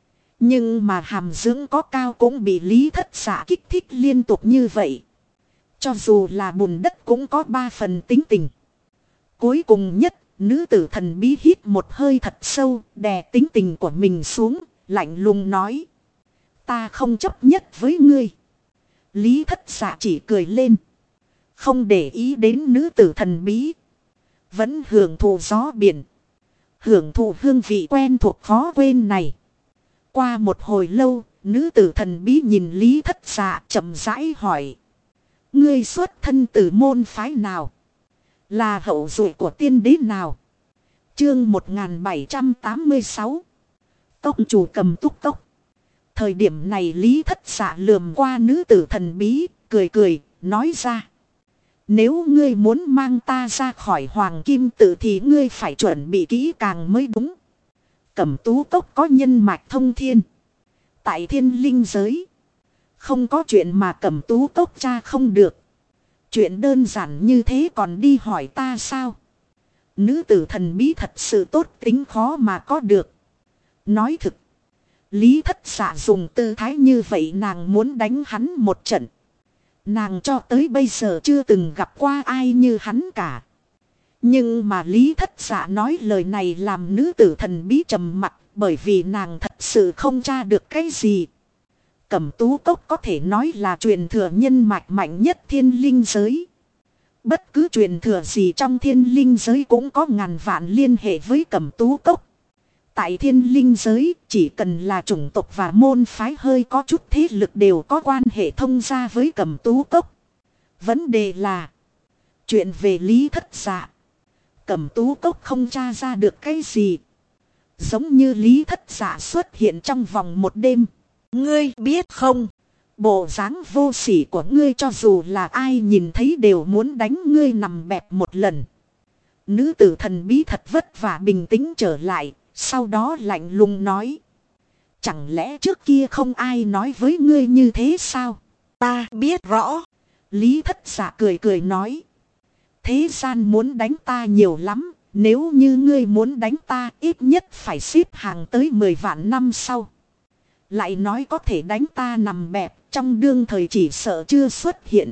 Nhưng mà hàm dưỡng có cao cũng bị Lý Thất Dạ kích thích liên tục như vậy. Cho dù là bùn đất cũng có 3 phần tính tình. Cuối cùng nhất, nữ tử thần bí hít một hơi thật sâu, đè tính tình của mình xuống, lạnh lùng nói. Ta không chấp nhất với ngươi. Lý Thất Dạ chỉ cười lên. Không để ý đến nữ tử thần bí. Vẫn hưởng thụ gió biển. Hưởng thụ hương vị quen thuộc khó quên này. Qua một hồi lâu, nữ tử thần bí nhìn Lý Thất Dạ chậm rãi hỏi. Ngươi xuất thân từ môn phái nào? Là hậu duệ của tiên đế nào? Chương 1786. Cốc chủ cầm túc cốc. Thời điểm này Lý Thất Dạ lườm qua nữ tử thần bí, cười cười, nói ra. Nếu ngươi muốn mang ta ra khỏi hoàng kim tự thì ngươi phải chuẩn bị kỹ càng mới đúng. Cẩm tú cốc có nhân mạch thông thiên. Tại thiên linh giới. Không có chuyện mà cẩm tú cốc cha không được. Chuyện đơn giản như thế còn đi hỏi ta sao? Nữ tử thần bí thật sự tốt tính khó mà có được. Nói thực. Lý Thất Dạ dùng tư thái như vậy nàng muốn đánh hắn một trận. Nàng cho tới bây giờ chưa từng gặp qua ai như hắn cả. Nhưng mà Lý Thất Dạ nói lời này làm nữ tử thần bí trầm mặc bởi vì nàng thật sự không tra được cái gì. Cẩm tú cốc có thể nói là truyền thừa nhân mạch mạnh nhất thiên linh giới. Bất cứ truyền thừa gì trong thiên linh giới cũng có ngàn vạn liên hệ với cẩm tú cốc. Tại thiên linh giới chỉ cần là chủng tộc và môn phái hơi có chút thế lực đều có quan hệ thông gia với cẩm tú cốc. Vấn đề là chuyện về Lý Thất Dạ. Cẩm tú cốc không tra ra được cái gì. Giống như Lý Thất Dạ xuất hiện trong vòng một đêm. Ngươi biết không? Bộ dáng vô sỉ của ngươi cho dù là ai nhìn thấy đều muốn đánh ngươi nằm bẹp một lần. Nữ tử thần bí thật vất vả bình tĩnh trở lại. Sau đó lạnh lùng nói. Chẳng lẽ trước kia không ai nói với ngươi như thế sao? Ta biết rõ. Lý Thất Dạ cười cười nói. Thế gian muốn đánh ta nhiều lắm. Nếu như ngươi muốn đánh ta ít nhất phải xếp hàng tới 10 vạn năm sau. Lại nói có thể đánh ta nằm bẹp trong đương thời chỉ sợ chưa xuất hiện.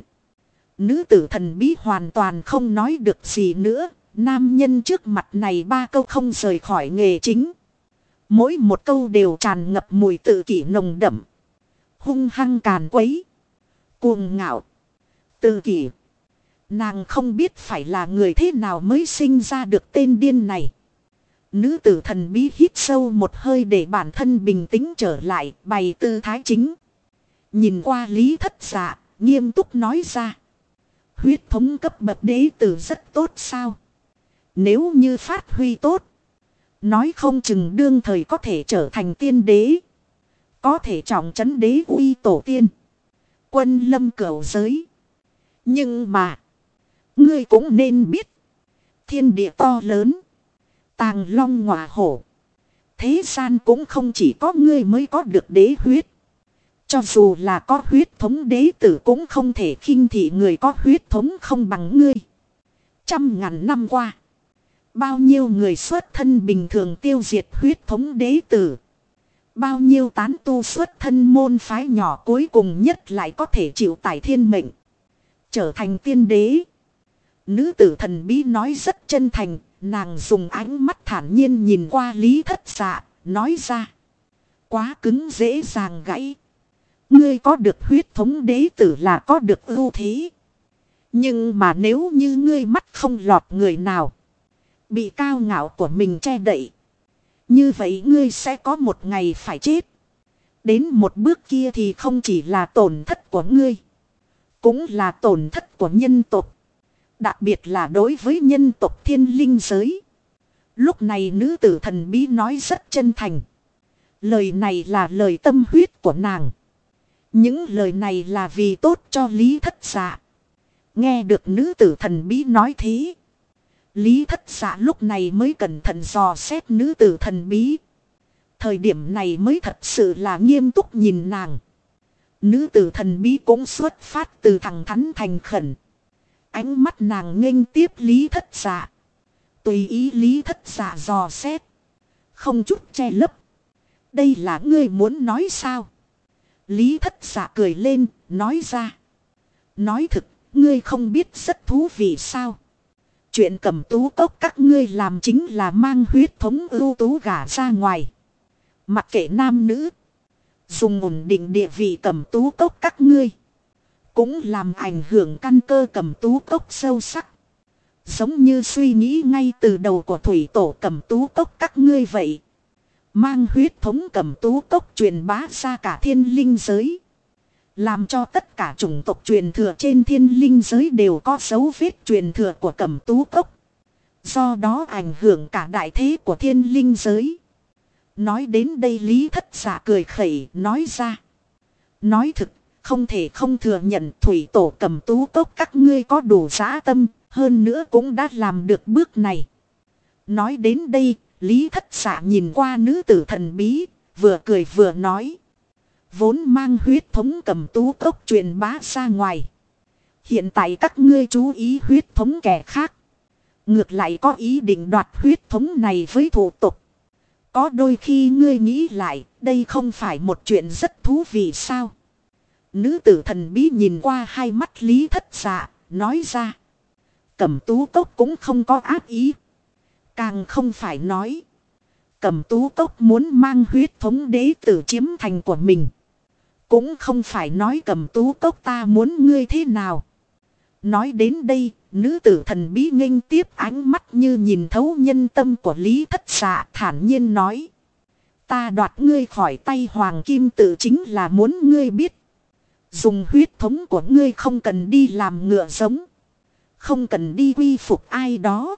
Nữ tử thần bí hoàn toàn không nói được gì nữa. Nam nhân trước mặt này 3 câu không rời khỏi nghề chính. Mỗi một câu đều tràn ngập mùi tự kỷ nồng đậm. Hung hăng càn quấy. Cuồng ngạo. Tự kỷ. Nàng không biết phải là người thế nào mới sinh ra được tên điên này. Nữ tử thần bí hít sâu một hơi để bản thân bình tĩnh trở lại, bày tư thái chính. Nhìn qua Lý Thất Dạ, nghiêm túc nói ra. Huyết thống cấp bậc đế tử rất tốt sao? Nếu như phát huy tốt, nói không chừng đương thời có thể trở thành tiên đế. Có thể trọng trấn đế uy tổ tiên. Quân lâm cửu giới. Nhưng mà, ngươi cũng nên biết. Thiên địa to lớn. Tàng long ngọa hổ. Thế gian cũng không chỉ có ngươi mới có được đế huyết. Cho dù là có huyết thống đế tử cũng không thể khinh thị người có huyết thống không bằng ngươi. Trăm ngàn năm qua. Bao nhiêu người xuất thân bình thường tiêu diệt huyết thống đế tử. Bao nhiêu tán tu xuất thân môn phái nhỏ cuối cùng nhất lại có thể chịu tải thiên mệnh. Trở thành tiên đế. Nữ tử thần bí nói rất chân thành. Nàng dùng ánh mắt thản nhiên nhìn qua Lý Thất Dạ. Nói ra. Quá cứng dễ dàng gãy. Ngươi có được huyết thống đế tử là có được ưu thế. Nhưng mà nếu như ngươi mắt không lọt người nào. Bị cao ngạo của mình che đậy. Như vậy ngươi sẽ có một ngày phải chết. Đến một bước kia thì không chỉ là tổn thất của ngươi. Cũng là tổn thất của nhân tộc. Đặc biệt là đối với nhân tộc thiên linh giới. Lúc này nữ tử thần bí nói rất chân thành. Lời này là lời tâm huyết của nàng. Những lời này là vì tốt cho Lý Thất Dạ. Nghe được nữ tử thần bí nói thế. Lý Thất Dạ lúc này mới cẩn thận dò xét nữ tử thần bí. Thời điểm này mới thật sự là nghiêm túc nhìn nàng. Nữ tử thần bí cũng xuất phát từ thẳng thắn thành khẩn. Ánh mắt nàng nghênh tiếp Lý Thất Dạ. Tùy ý Lý Thất Dạ dò xét. Không chút che lấp. Đây là ngươi muốn nói sao? Lý Thất Dạ cười lên, nói ra. Nói thực, ngươi không biết rất thú vị sao? Chuyện Cẩm Tú Cốc các ngươi làm chính là mang huyết thống ưu tú gả ra ngoài. Mặc kệ nam nữ. Dùng ổn định địa vị Cẩm Tú Cốc các ngươi. Cũng làm ảnh hưởng căn cơ Cẩm Tú Cốc sâu sắc. Giống như suy nghĩ ngay từ đầu của thủy tổ Cẩm Tú Cốc các ngươi vậy. Mang huyết thống Cẩm Tú Cốc truyền bá ra cả thiên linh giới. Làm cho tất cả chủng tộc truyền thừa trên thiên linh giới đều có dấu vết truyền thừa của Cẩm Tú Cốc. Do đó ảnh hưởng cả đại thế của thiên linh giới. Nói đến đây Lý Thất Dạ cười khẩy nói ra. Nói thực, không thể không thừa nhận thủy tổ Cẩm Tú Cốc các ngươi có đủ dã tâm, hơn nữa cũng đã làm được bước này. Nói đến đây, Lý Thất Dạ nhìn qua nữ tử thần bí, vừa cười vừa nói. Vốn mang huyết thống Cẩm Tú Cốc truyền bá ra ngoài. Hiện tại các ngươi chú ý huyết thống kẻ khác. Ngược lại có ý định đoạt huyết thống này với thủ tục. Có đôi khi ngươi nghĩ lại, đây không phải một chuyện rất thú vị sao? Nữ tử thần bí nhìn qua hai mắt Lý Thất Dạ, nói ra. Cẩm Tú Cốc cũng không có ác ý. Càng không phải nói. Cẩm Tú Cốc muốn mang huyết thống đế tử chiếm thành của mình. Cũng không phải nói Cẩm Tú Cốc ta muốn ngươi thế nào. Nói đến đây, nữ tử thần bí nghênh tiếp ánh mắt như nhìn thấu nhân tâm của Lý Thất Dạ thản nhiên nói. Ta đoạt ngươi khỏi tay Hoàng Kim Tự chính là muốn ngươi biết. Dùng huyết thống của ngươi không cần đi làm ngựa giống. Không cần đi quy phục ai đó.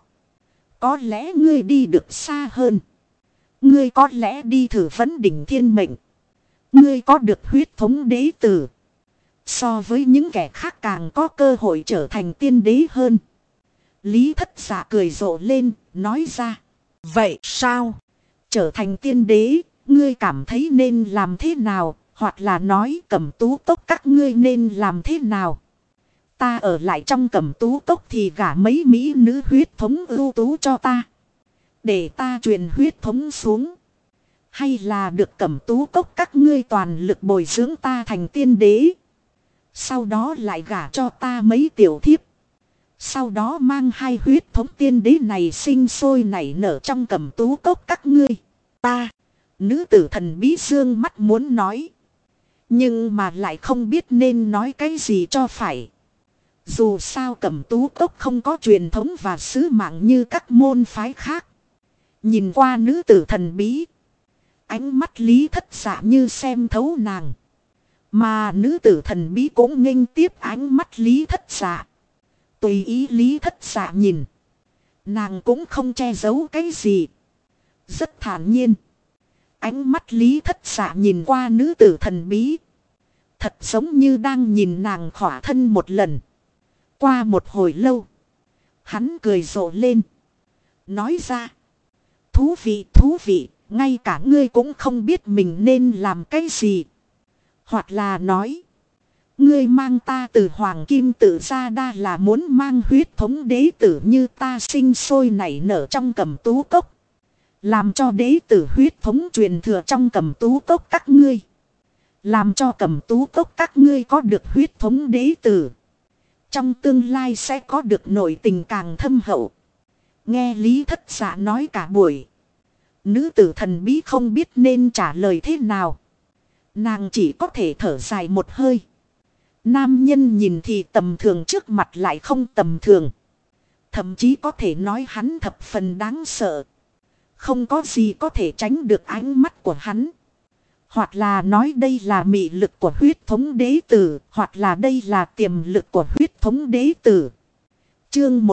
Có lẽ ngươi đi được xa hơn. Ngươi có lẽ đi thử vấn đỉnh thiên mệnh. Ngươi có được huyết thống đế tử. So với những kẻ khác càng có cơ hội trở thành tiên đế hơn. Lý Thất Dạ cười rộ lên, nói ra. Vậy sao? Trở thành tiên đế, ngươi cảm thấy nên làm thế nào? Hoặc là nói Cẩm Tú Cốc các ngươi nên làm thế nào? Ta ở lại trong Cẩm Tú Cốc thì gả mấy mỹ nữ huyết thống ưu tú cho ta. Để ta truyền huyết thống xuống. Hay là được Cẩm Tú Cốc các ngươi toàn lực bồi dưỡng ta thành tiên đế. Sau đó lại gả cho ta mấy tiểu thiếp. Sau đó mang hai huyết thống tiên đế này sinh sôi nảy nở trong Cẩm Tú Cốc các ngươi. Ta, nữ tử thần bí dương mắt muốn nói. Nhưng mà lại không biết nên nói cái gì cho phải. Dù sao Cẩm Tú Cốc không có truyền thống và sứ mạng như các môn phái khác. Nhìn qua nữ tử thần bí. Ánh mắt Lý Thất Dạ như xem thấu nàng. Mà nữ tử thần bí cũng nghênh tiếp ánh mắt Lý Thất Dạ. Tùy ý Lý Thất Dạ nhìn. Nàng cũng không che giấu cái gì. Rất thản nhiên. Ánh mắt Lý Thất Dạ nhìn qua nữ tử thần bí. Thật giống như đang nhìn nàng khỏa thân một lần. Qua một hồi lâu. Hắn cười rộ lên. Nói ra. Thú vị, thú vị. Ngay cả ngươi cũng không biết mình nên làm cái gì. Hoặc là nói. Ngươi mang ta từ Hoàng Kim Tự ra đa là muốn mang huyết thống đế tử như ta sinh sôi nảy nở trong Cẩm Tú Cốc. Làm cho đế tử huyết thống truyền thừa trong Cẩm Tú Cốc các ngươi. Làm cho Cẩm Tú Cốc các ngươi có được huyết thống đế tử. Trong tương lai sẽ có được nội tình càng thâm hậu. Nghe Lý Thất Dạ nói cả buổi. Nữ tử thần bí không biết nên trả lời thế nào. Nàng chỉ có thể thở dài một hơi. Nam nhân nhìn thì tầm thường trước mặt lại không tầm thường. Thậm chí có thể nói hắn thập phần đáng sợ. Không có gì có thể tránh được ánh mắt của hắn. Hoặc là nói đây là mị lực của huyết thống đế tử. Hoặc là đây là tiềm lực của huyết thống đế tử. Chương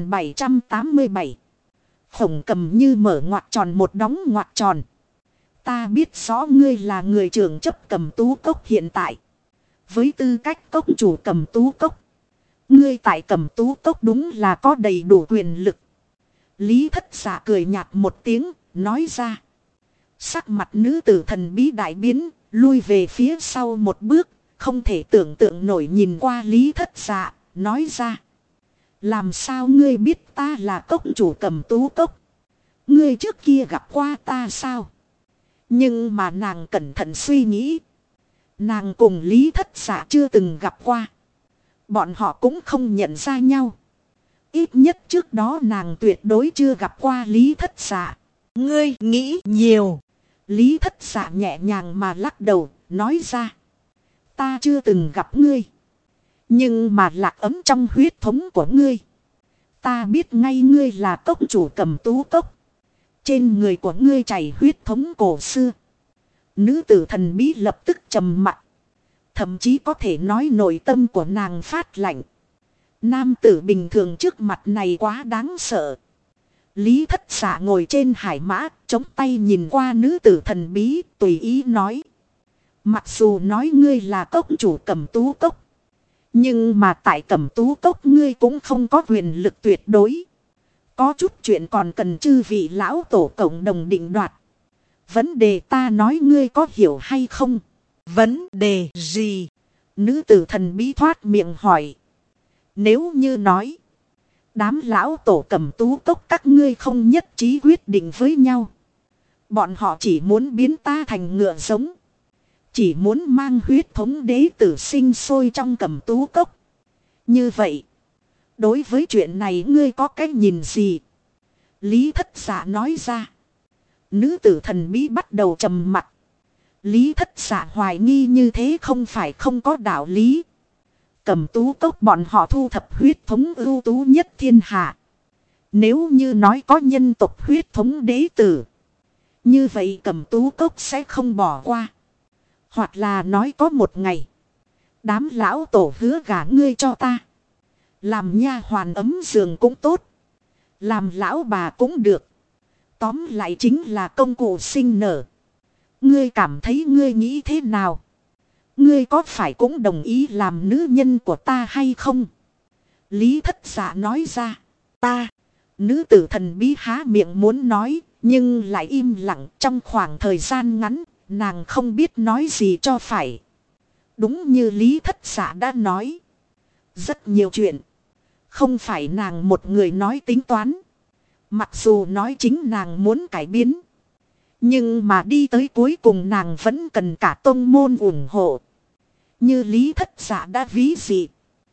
1787. Khổng Cầm Như mở ngoặc tròn một đóng ngoặc tròn. Ta biết rõ ngươi là người trưởng chấp Cẩm Tú Cốc hiện tại. Với tư cách cốc chủ Cẩm Tú Cốc. Ngươi tại Cẩm Tú Cốc đúng là có đầy đủ quyền lực. Lý Thất Dạ cười nhạt một tiếng, nói ra. Sắc mặt nữ tử thần bí đại biến, lui về phía sau một bước, không thể tưởng tượng nổi nhìn qua Lý Thất Dạ, nói ra. Làm sao ngươi biết ta là cốc chủ Cẩm Tú Cốc? Ngươi trước kia gặp qua ta sao? Nhưng mà nàng cẩn thận suy nghĩ. Nàng cùng Lý Thất Dạ chưa từng gặp qua. Bọn họ cũng không nhận ra nhau. Ít nhất trước đó nàng tuyệt đối chưa gặp qua Lý Thất Dạ. Ngươi nghĩ nhiều. Lý Thất Dạ nhẹ nhàng mà lắc đầu, nói ra. Ta chưa từng gặp ngươi. Nhưng mà lạc ấm trong huyết thống của ngươi. Ta biết ngay ngươi là cốc chủ Cầm Tú Cốc. Trên người của ngươi chảy huyết thống cổ xưa. Nữ tử thần bí lập tức trầm mặc. Thậm chí có thể nói nội tâm của nàng phát lạnh. Nam tử bình thường trước mặt này quá đáng sợ. Lý Thất Dạ ngồi trên hải mã, chống tay nhìn qua nữ tử thần bí, tùy ý nói. Mặc dù nói ngươi là cốc chủ Cầm Tú Cốc. Nhưng mà tại Cầm Tú Cốc ngươi cũng không có quyền lực tuyệt đối. Có chút chuyện còn cần chư vị lão tổ cộng đồng định đoạt. Vấn đề ta nói ngươi có hiểu hay không? Vấn đề gì? Nữ tử thần bí thoát miệng hỏi. Nếu như nói. Đám lão tổ Cầm Tú Cốc các ngươi không nhất trí quyết định với nhau. Bọn họ chỉ muốn biến ta thành ngựa giống. Chỉ muốn mang huyết thống đế tử sinh sôi trong Cầm Tú Cốc. Như vậy. Đối với chuyện này ngươi có cách nhìn gì? Lý Thất Dạ nói ra. Nữ tử thần bí bắt đầu trầm mặc. Lý Thất Dạ hoài nghi như thế không phải không có đạo lý. Cầm Tú Cốc bọn họ thu thập huyết thống ưu tú nhất thiên hạ. Nếu như nói có nhân tộc huyết thống đế tử. Như vậy Cầm Tú Cốc sẽ không bỏ qua. Hoặc là nói có một ngày. Đám lão tổ hứa gả ngươi cho ta. Làm nha hoàn ấm giường cũng tốt. Làm lão bà cũng được. Tóm lại chính là công cụ sinh nở. Ngươi cảm thấy ngươi nghĩ thế nào? Ngươi có phải cũng đồng ý làm nữ nhân của ta hay không? Lý Thất Dạ nói ra. Ta. Nữ tử thần bí há miệng muốn nói. Nhưng lại im lặng trong khoảng thời gian ngắn. Nàng không biết nói gì cho phải. Đúng như Lý Thất Dạ đã nói. Rất nhiều chuyện. Không phải nàng một người nói tính toán. Mặc dù nói chính nàng muốn cải biến. Nhưng mà đi tới cuối cùng nàng vẫn cần cả tông môn ủng hộ. Như Lý Thất Dạ đã ví dị.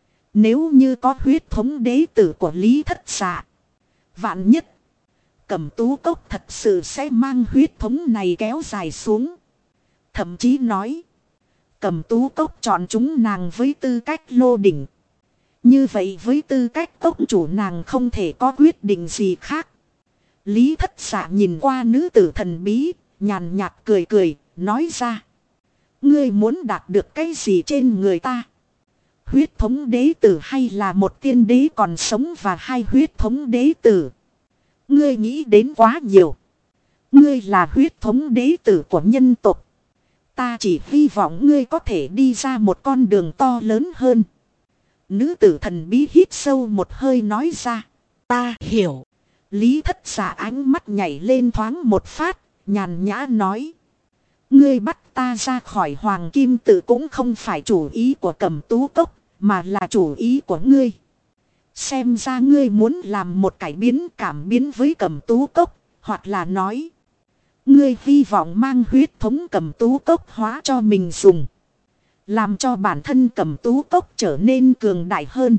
Nếu như có huyết thống đế tử của Lý Thất Dạ. Vạn nhất. Cầm Tú Cốc thật sự sẽ mang huyết thống này kéo dài xuống. Thậm chí nói. Cầm Tú Cốc chọn chúng nàng với tư cách lô đỉnh. Như vậy với tư cách cốc chủ nàng không thể có quyết định gì khác. Lý Thất Dạ nhìn qua nữ tử thần bí, nhàn nhạt cười cười, nói ra. Ngươi muốn đạt được cái gì trên người ta? Huyết thống đế tử hay là một tiên đế còn sống và hai huyết thống đế tử? Ngươi nghĩ đến quá nhiều. Ngươi là huyết thống đế tử của nhân tộc. Ta chỉ hy vọng ngươi có thể đi ra một con đường to lớn hơn. Nữ tử thần bí hít sâu một hơi nói ra. Ta hiểu. Lý Thất Dạ ánh mắt nhảy lên thoáng một phát, nhàn nhã nói. Ngươi bắt ta ra khỏi Hoàng Kim Tự cũng không phải chủ ý của Cầm Tú Cốc, mà là chủ ý của ngươi. Xem ra ngươi muốn làm một cải biến cảm biến với Cầm Tú Cốc, hoặc là nói. Ngươi hy vọng mang huyết thống Cầm Tú Cốc hóa cho mình dùng. Làm cho bản thân Cầm Tú Cốc trở nên cường đại hơn.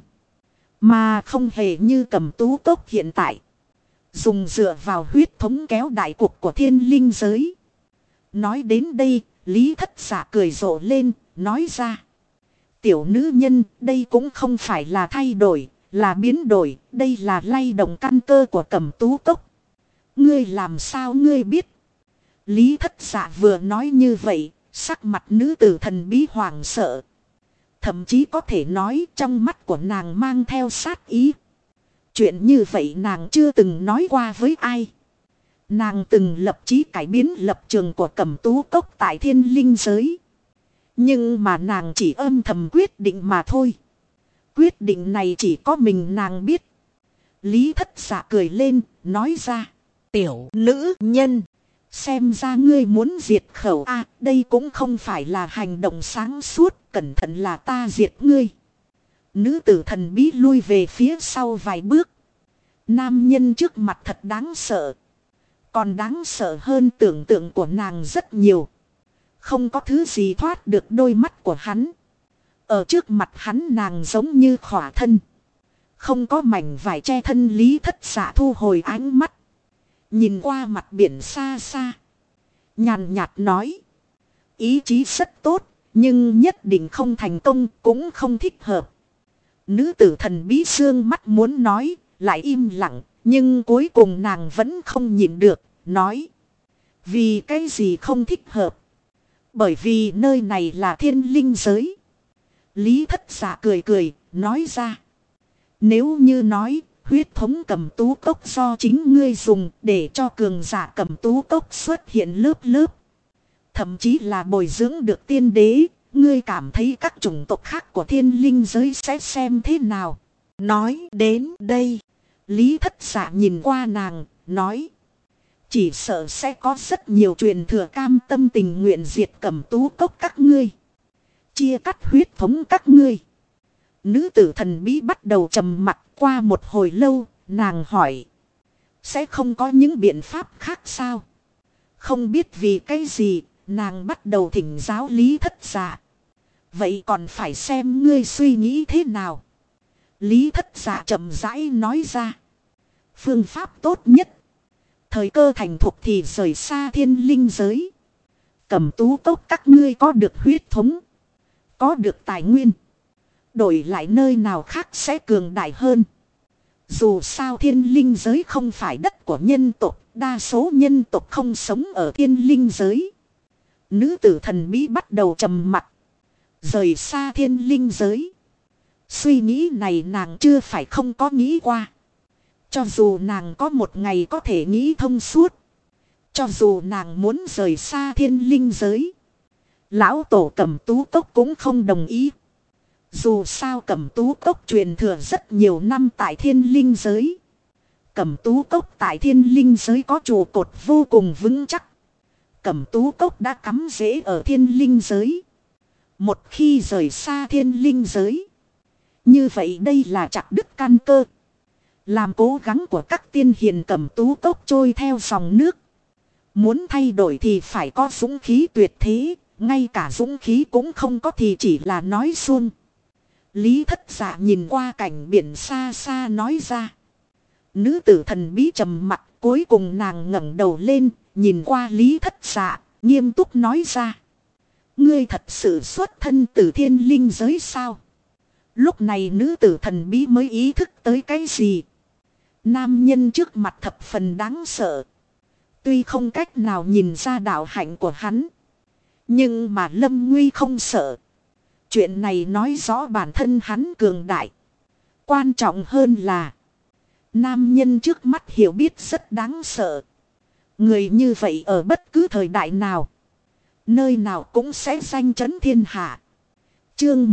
Mà không hề như Cầm Tú Cốc hiện tại. Dùng dựa vào huyết thống kéo đại cuộc của thiên linh giới. Nói đến đây, Lý Thất Dạ cười rộ lên, nói ra. Tiểu nữ nhân, đây cũng không phải là thay đổi, là biến đổi, đây là lay động căn cơ của Cầm Tú Cốc. Ngươi làm sao ngươi biết? Lý Thất Dạ vừa nói như vậy, sắc mặt nữ tử thần bí hoảng sợ. Thậm chí có thể nói trong mắt của nàng mang theo sát ý. Chuyện như vậy nàng chưa từng nói qua với ai. Nàng từng lập chí cải biến lập trường của Cầm Tú Cốc tại thiên linh giới. Nhưng mà nàng chỉ âm thầm quyết định mà thôi. Quyết định này chỉ có mình nàng biết. Lý Thất Dạ cười lên, nói ra. Tiểu nữ nhân. Xem ra ngươi muốn diệt khẩu a, đây cũng không phải là hành động sáng suốt, cẩn thận là ta diệt ngươi. Nữ tử thần bí lui về phía sau vài bước. Nam nhân trước mặt thật đáng sợ. Còn đáng sợ hơn tưởng tượng của nàng rất nhiều. Không có thứ gì thoát được đôi mắt của hắn. Ở trước mặt hắn nàng giống như khỏa thân. Không có mảnh vải che thân. Lý Thất Dạ thu hồi ánh mắt. Nhìn qua mặt biển xa xa. Nhàn nhạt nói. Ý chí rất tốt. Nhưng nhất định không thành công, cũng không thích hợp. Nữ tử thần bí sương mắt muốn nói, lại im lặng. Nhưng cuối cùng nàng vẫn không nhịn được, nói. Vì cái gì không thích hợp? Bởi vì nơi này là thiên linh giới. Lý Thất Dạ cười cười, nói ra. Nếu như nói, huyết thống Cẩm Tú Cốc do chính ngươi dùng để cho cường giả Cẩm Tú Cốc xuất hiện lớp lớp. Thậm chí là bồi dưỡng được tiên đế, ngươi cảm thấy các chủng tộc khác của thiên linh giới sẽ xem thế nào? Nói đến đây, Lý Thất Dạ nhìn qua nàng, nói. Chỉ sợ sẽ có rất nhiều truyền thừa cam tâm tình nguyện diệt Cẩm Tú Cốc các ngươi. Chia cắt huyết thống các ngươi. Nữ tử thần bí bắt đầu trầm mặc. Qua một hồi lâu, nàng hỏi. Sẽ không có những biện pháp khác sao? Không biết vì cái gì, nàng bắt đầu thỉnh giáo Lý Thất Dạ. Vậy còn phải xem ngươi suy nghĩ thế nào? Lý Thất Dạ chậm rãi nói ra. Phương pháp tốt nhất. Thời cơ thành thục thì rời xa thiên linh giới. Cẩm Tú Cốc các ngươi có được huyết thống. Có được tài nguyên. Đổi lại nơi nào khác sẽ cường đại hơn. Dù sao thiên linh giới không phải đất của nhân tộc. Đa số nhân tộc không sống ở thiên linh giới. Nữ tử thần bí bắt đầu trầm mặc. Rời xa thiên linh giới. Suy nghĩ này nàng chưa phải không có nghĩ qua. Cho dù nàng có một ngày có thể nghĩ thông suốt. Cho dù nàng muốn rời xa thiên linh giới. Lão tổ Cẩm Tú Cốc cũng không đồng ý. Dù sao Cẩm Tú Cốc truyền thừa rất nhiều năm tại thiên linh giới. Cẩm Tú Cốc tại thiên linh giới có trụ cột vô cùng vững chắc. Cẩm Tú Cốc đã cắm rễ ở thiên linh giới. Một khi rời xa thiên linh giới. Như vậy đây là chặt đứt căn cơ. Làm cố gắng của các tiên hiền Cẩm Tú Cốc trôi theo dòng nước. Muốn thay đổi thì phải có dũng khí tuyệt thế. Ngay cả dũng khí cũng không có thì chỉ là nói suông. Lý Thất Dạ nhìn qua cảnh biển xa xa nói ra. Nữ tử thần bí trầm mặt, cuối cùng nàng ngẩng đầu lên, nhìn qua Lý Thất Dạ, nghiêm túc nói ra. Ngươi thật sự xuất thân từ thiên linh giới sao? Lúc này nữ tử thần bí mới ý thức tới cái gì? Nam nhân trước mặt thập phần đáng sợ. Tuy không cách nào nhìn ra đạo hạnh của hắn. Nhưng mà Lâm Nguy không sợ. Chuyện này nói rõ bản thân hắn cường đại. Quan trọng hơn là. Nam nhân trước mắt hiểu biết rất đáng sợ. Người như vậy ở bất cứ thời đại nào. Nơi nào cũng sẽ danh chấn thiên hạ. Chương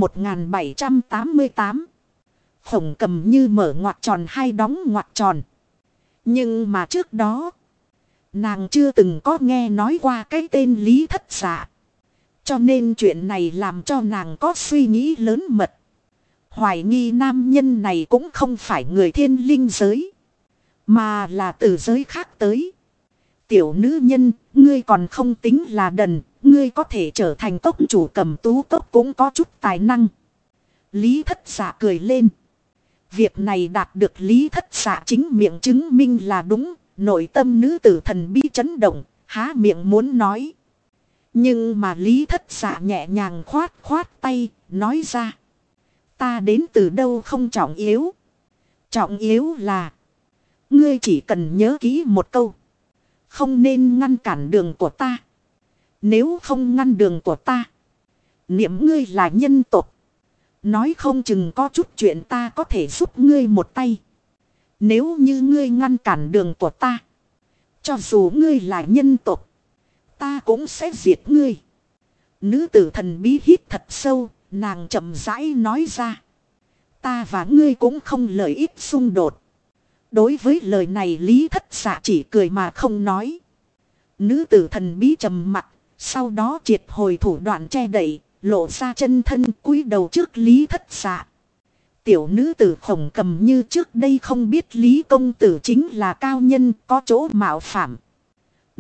1788. Khổng Cầm Như mở ngoặc tròn hay đóng ngoặc tròn. Nhưng mà trước đó. Nàng chưa từng có nghe nói qua cái tên Lý Thất Dạ. Cho nên chuyện này làm cho nàng có suy nghĩ lớn mật. Hoài nghi nam nhân này cũng không phải người thiên linh giới. Mà là từ giới khác tới. Tiểu nữ nhân, ngươi còn không tính là đần. Ngươi có thể trở thành cốc chủ Cẩm Tú Cốc cũng có chút tài năng. Lý Thất Dạ cười lên. Việc này đạt được Lý Thất Dạ chính miệng chứng minh là đúng. Nội tâm nữ tử thần bí chấn động, há miệng muốn nói. Nhưng mà Lý Thất Dạ nhẹ nhàng khoát khoát tay, nói ra. Ta đến từ đâu không trọng yếu. Trọng yếu là. Ngươi chỉ cần nhớ kỹ một câu. Không nên ngăn cản đường của ta. Nếu không ngăn đường của ta. Niệm ngươi là nhân tộc. Nói không chừng có chút chuyện ta có thể giúp ngươi một tay. Nếu như ngươi ngăn cản đường của ta. Cho dù ngươi là nhân tộc. Ta cũng sẽ diệt ngươi. Nữ tử thần bí hít thật sâu. Nàng chậm rãi nói ra. Ta và ngươi cũng không lợi ích xung đột. Đối với lời này Lý Thất Dạ chỉ cười mà không nói. Nữ tử thần bí trầm mặt. Sau đó triệt hồi thủ đoạn che đậy. Lộ ra chân thân cúi đầu trước Lý Thất Dạ. Tiểu nữ tử Khổng Cầm Như trước đây không biết Lý công tử chính là cao nhân có chỗ mạo phạm.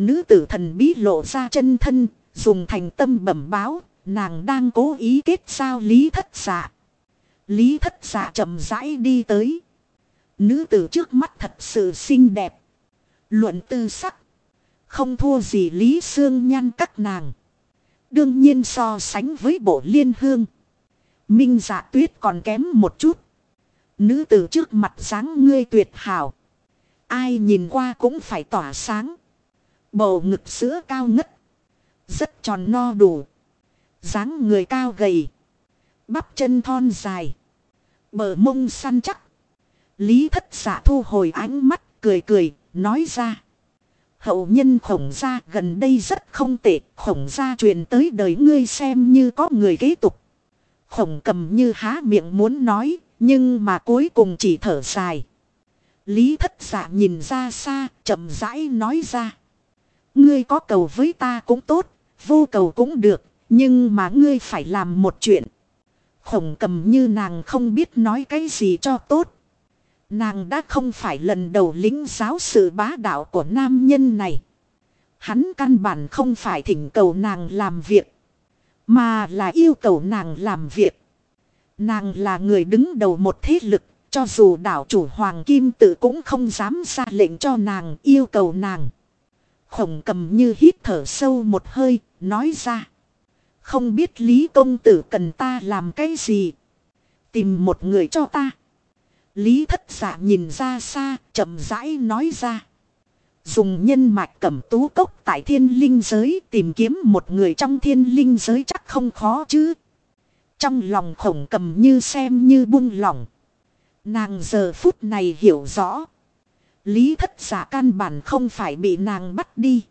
Nữ tử thần bí lộ ra chân thân, dùng thành tâm bẩm báo, nàng đang cố ý kết giao Lý Thất Dạ. Lý Thất Dạ chậm rãi đi tới. Nữ tử trước mắt thật sự xinh đẹp. Luận tư sắc, không thua gì Lý Xương Nhan các nàng. Đương nhiên so sánh với Bộ Liên Hương, Minh Dạ Tuyết còn kém một chút. Nữ tử trước mặt dáng ngươi tuyệt hảo, ai nhìn qua cũng phải tỏa sáng. Bầu ngực sữa cao ngất, rất tròn no đủ. Dáng người cao gầy, bắp chân thon dài, bờ mông săn chắc. Lý Thất Dạ thu hồi ánh mắt, cười cười, nói ra. Hậu nhân Khổng gia gần đây rất không tệ, Khổng gia truyền tới đời ngươi xem như có người kế tục. Khổng Cầm Như há miệng muốn nói, nhưng mà cuối cùng chỉ thở dài. Lý Thất Dạ nhìn ra xa, chậm rãi nói ra. Ngươi có cầu với ta cũng tốt, vô cầu cũng được, nhưng mà ngươi phải làm một chuyện. Khổng Cầm Như nàng không biết nói cái gì cho tốt. Nàng đã không phải lần đầu lĩnh giáo sự bá đạo của nam nhân này. Hắn căn bản không phải thỉnh cầu nàng làm việc, mà là yêu cầu nàng làm việc. Nàng là người đứng đầu một thế lực, cho dù đảo chủ Hoàng Kim Tự cũng không dám ra lệnh cho nàng, yêu cầu nàng. Khổng Cầm Như hít thở sâu một hơi, nói ra. Không biết Lý công tử cần ta làm cái gì? Tìm một người cho ta. Lý Thất Dạ nhìn ra xa, chậm rãi nói ra. Dùng nhân mạch Cẩm Tú Cốc tại Thiên Linh giới tìm kiếm một người trong Thiên Linh giới chắc không khó chứ. Trong lòng Khổng Cầm Như xem như buông lỏng. Nàng giờ phút này hiểu rõ. Lý Thất Dạ căn bản không phải bị nàng bắt đi,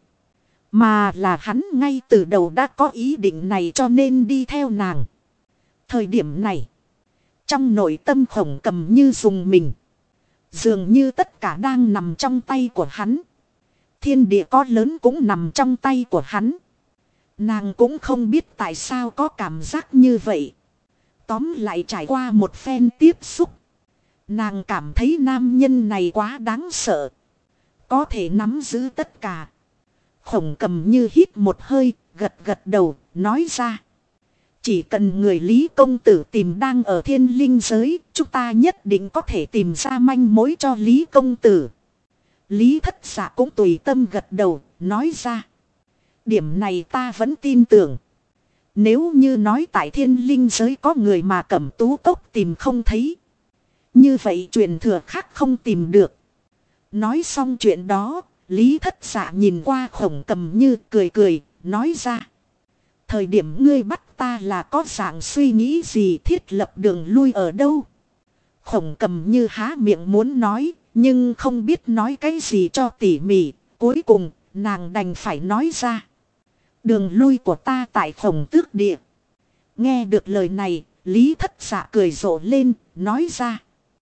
mà là hắn ngay từ đầu đã có ý định này cho nên đi theo nàng. Thời điểm này, trong nội tâm Khổng Cầm Như dùng mình. Dường như tất cả đang nằm trong tay của hắn. Thiên địa có lớn cũng nằm trong tay của hắn. Nàng cũng không biết tại sao có cảm giác như vậy. Tóm lại trải qua một phen tiếp xúc, nàng cảm thấy nam nhân này quá đáng sợ, có thể nắm giữ tất cả. Khổng Cầm Như hít một hơi, gật gật đầu, nói ra. Chỉ cần người Lý công tử tìm đang ở Thiên Linh giới, chúng ta nhất định có thể tìm ra manh mối cho Lý công tử. Lý Thất Dạ cũng tùy tâm gật đầu, nói ra. Điểm này ta vẫn tin tưởng. Nếu như nói tại Thiên Linh giới có người mà Cẩm Tú Cốc tìm không thấy, như vậy truyền thừa khác không tìm được. Nói xong chuyện đó, Lý Thất Dạ nhìn qua Khổng Cầm Như cười cười, nói ra. Thời điểm ngươi bắt ta là có dạng suy nghĩ gì, thiết lập đường lui ở đâu? Khổng Cầm Như há miệng muốn nói, nhưng không biết nói cái gì cho tỉ mỉ. Cuối cùng, nàng đành phải nói ra. Đường lui của ta tại Khổng Tước Địa. Nghe được lời này, Lý Thất Dạ cười rộ lên, nói ra.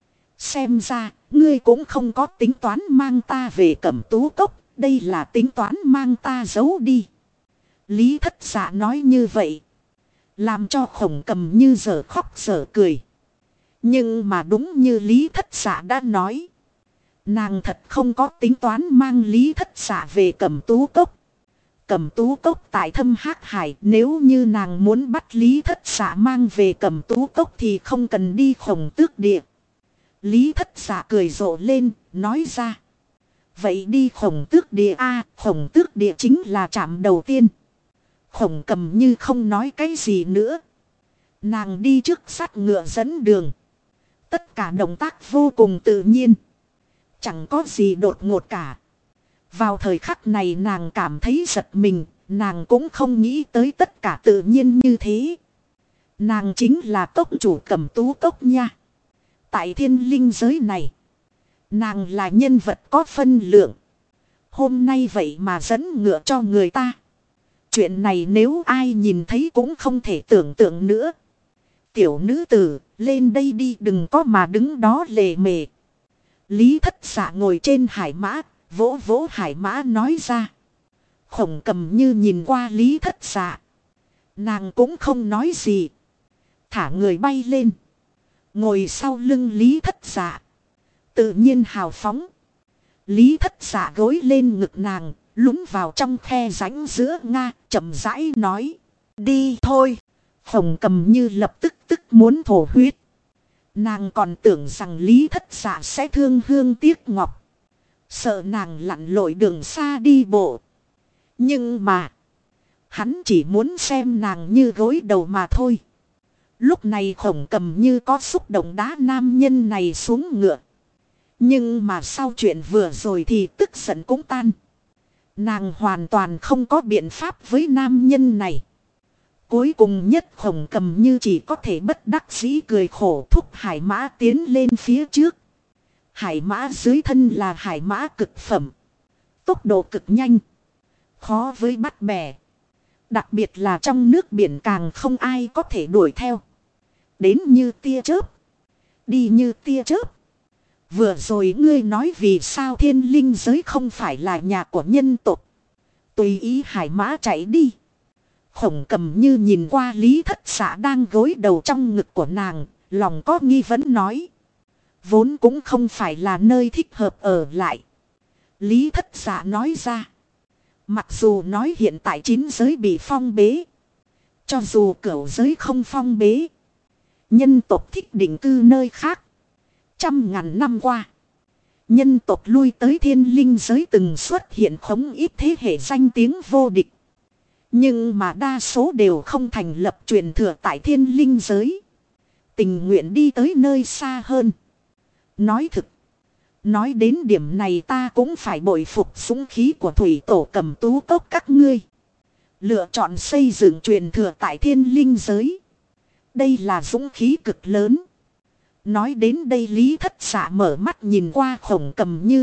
Xem ra, ngươi cũng không có tính toán mang ta về Cẩm Tú Cốc, đây là tính toán mang ta giấu đi. Lý Thất Dạ nói như vậy, làm cho Khổng Cầm Như giờ khóc giờ cười. Nhưng mà đúng như Lý Thất Dạ đã nói, nàng thật không có tính toán mang Lý Thất Dạ về Cẩm Tú Cốc. Cẩm Tú Cốc tại Thâm Hắc Hải, nếu như nàng muốn bắt Lý Thất Dạ mang về Cẩm Tú Cốc thì không cần đi Khổng Tước Địa. Lý Thất Dạ cười rộ lên, nói ra. Vậy đi Khổng Tước Địa a? Khổng Tước Địa chính là trạm đầu tiên. Khổng Cầm Như không nói cái gì nữa. Nàng đi trước sát ngựa dẫn đường. Tất cả động tác vô cùng tự nhiên, chẳng có gì đột ngột cả. Vào thời khắc này nàng cảm thấy giật mình. Nàng cũng không nghĩ tới tất cả tự nhiên như thế. Nàng chính là cốc chủ Cẩm Tú Cốc nha. Tại Thiên Linh giới này, nàng là nhân vật có phân lượng. Hôm nay vậy mà dẫn ngựa cho người ta. Chuyện này nếu ai nhìn thấy cũng không thể tưởng tượng nữa. Tiểu nữ tử, lên đây đi, đừng có mà đứng đó lề mề. Lý Thất Dạ ngồi trên hải mã, vỗ vỗ hải mã nói ra. Khổng Cầm Như nhìn qua Lý Thất Dạ, nàng cũng không nói gì, thả người bay lên, ngồi sau lưng Lý Thất Dạ, tự nhiên hào phóng. Lý Thất Dạ gối lên ngực nàng, Lún vào trong khe rãnh giữa Nga, chậm rãi nói. Đi thôi. Hồng Cầm Như lập tức muốn thổ huyết. Nàng còn tưởng rằng Lý Thất Dạ sẽ thương hương tiếc ngọc. Sợ nàng lặn lội đường xa đi bộ. Nhưng mà hắn chỉ muốn xem nàng như gối đầu mà thôi. Lúc này Hồng Cầm Như có xúc động đá nam nhân này xuống ngựa. Nhưng mà sau chuyện vừa rồi thì tức giận cũng tan. Nàng hoàn toàn không có biện pháp với nam nhân này. Cuối cùng nhất Hồng Cầm Như chỉ có thể bất đắc dĩ cười khổ thúc hải mã tiến lên phía trước. Hải mã dưới thân là hải mã cực phẩm. Tốc độ cực nhanh. Khó với bắt bẻ. Đặc biệt là trong nước biển càng không ai có thể đuổi theo. Đến như tia chớp. Đi như tia chớp. Vừa rồi ngươi nói vì sao thiên linh giới không phải là nhà của nhân tộc. Tùy ý hải mã chạy đi. Hồng Cầm Như nhìn qua Lý Thất Dạ đang gối đầu trong ngực của nàng. Lòng có nghi vấn nói. Vốn cũng không phải là nơi thích hợp ở lại. Lý Thất Dạ nói ra. Mặc dù nói hiện tại 9 giới bị phong bế. Cho dù cửu giới không phong bế. Nhân tộc thích định cư nơi khác. Trăm ngàn năm qua. Nhân tộc lui tới thiên linh giới từng xuất hiện không ít thế hệ danh tiếng vô địch. Nhưng mà đa số đều không thành lập truyền thừa tại thiên linh giới. Tình nguyện đi tới nơi xa hơn. Nói thực. Nói đến điểm này ta cũng phải bội phục dũng khí của thủy tổ Cầm Tú Cốc các ngươi. Lựa chọn xây dựng truyền thừa tại thiên linh giới. Đây là dũng khí cực lớn. Nói đến đây Lý Thất Dạ mở mắt nhìn qua Hồng Cầm Như.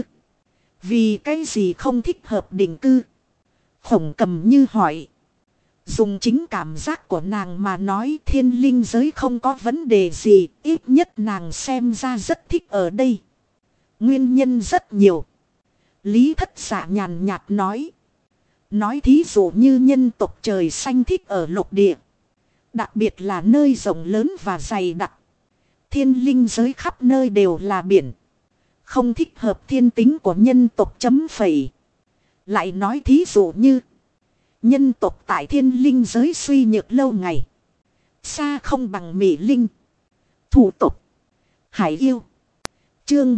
Vì cái gì không thích hợp định cư? Hồng Cầm Như hỏi. Dùng chính cảm giác của nàng mà nói thiên linh giới không có vấn đề gì. Ít nhất nàng xem ra rất thích ở đây. Nguyên nhân rất nhiều. Lý Thất Dạ nhàn nhạt nói. Nói thí dụ như nhân tộc trời xanh thích ở lục địa. Đặc biệt là nơi rộng lớn và dày đặc. Thiên linh giới khắp nơi đều là biển. Không thích hợp thiên tính của nhân tộc chấm phẩy. Lại nói thí dụ như. Nhân tộc tại thiên linh giới suy nhược lâu ngày. Xa không bằng Mỹ Linh. Thủ tộc. Hải yêu. Chương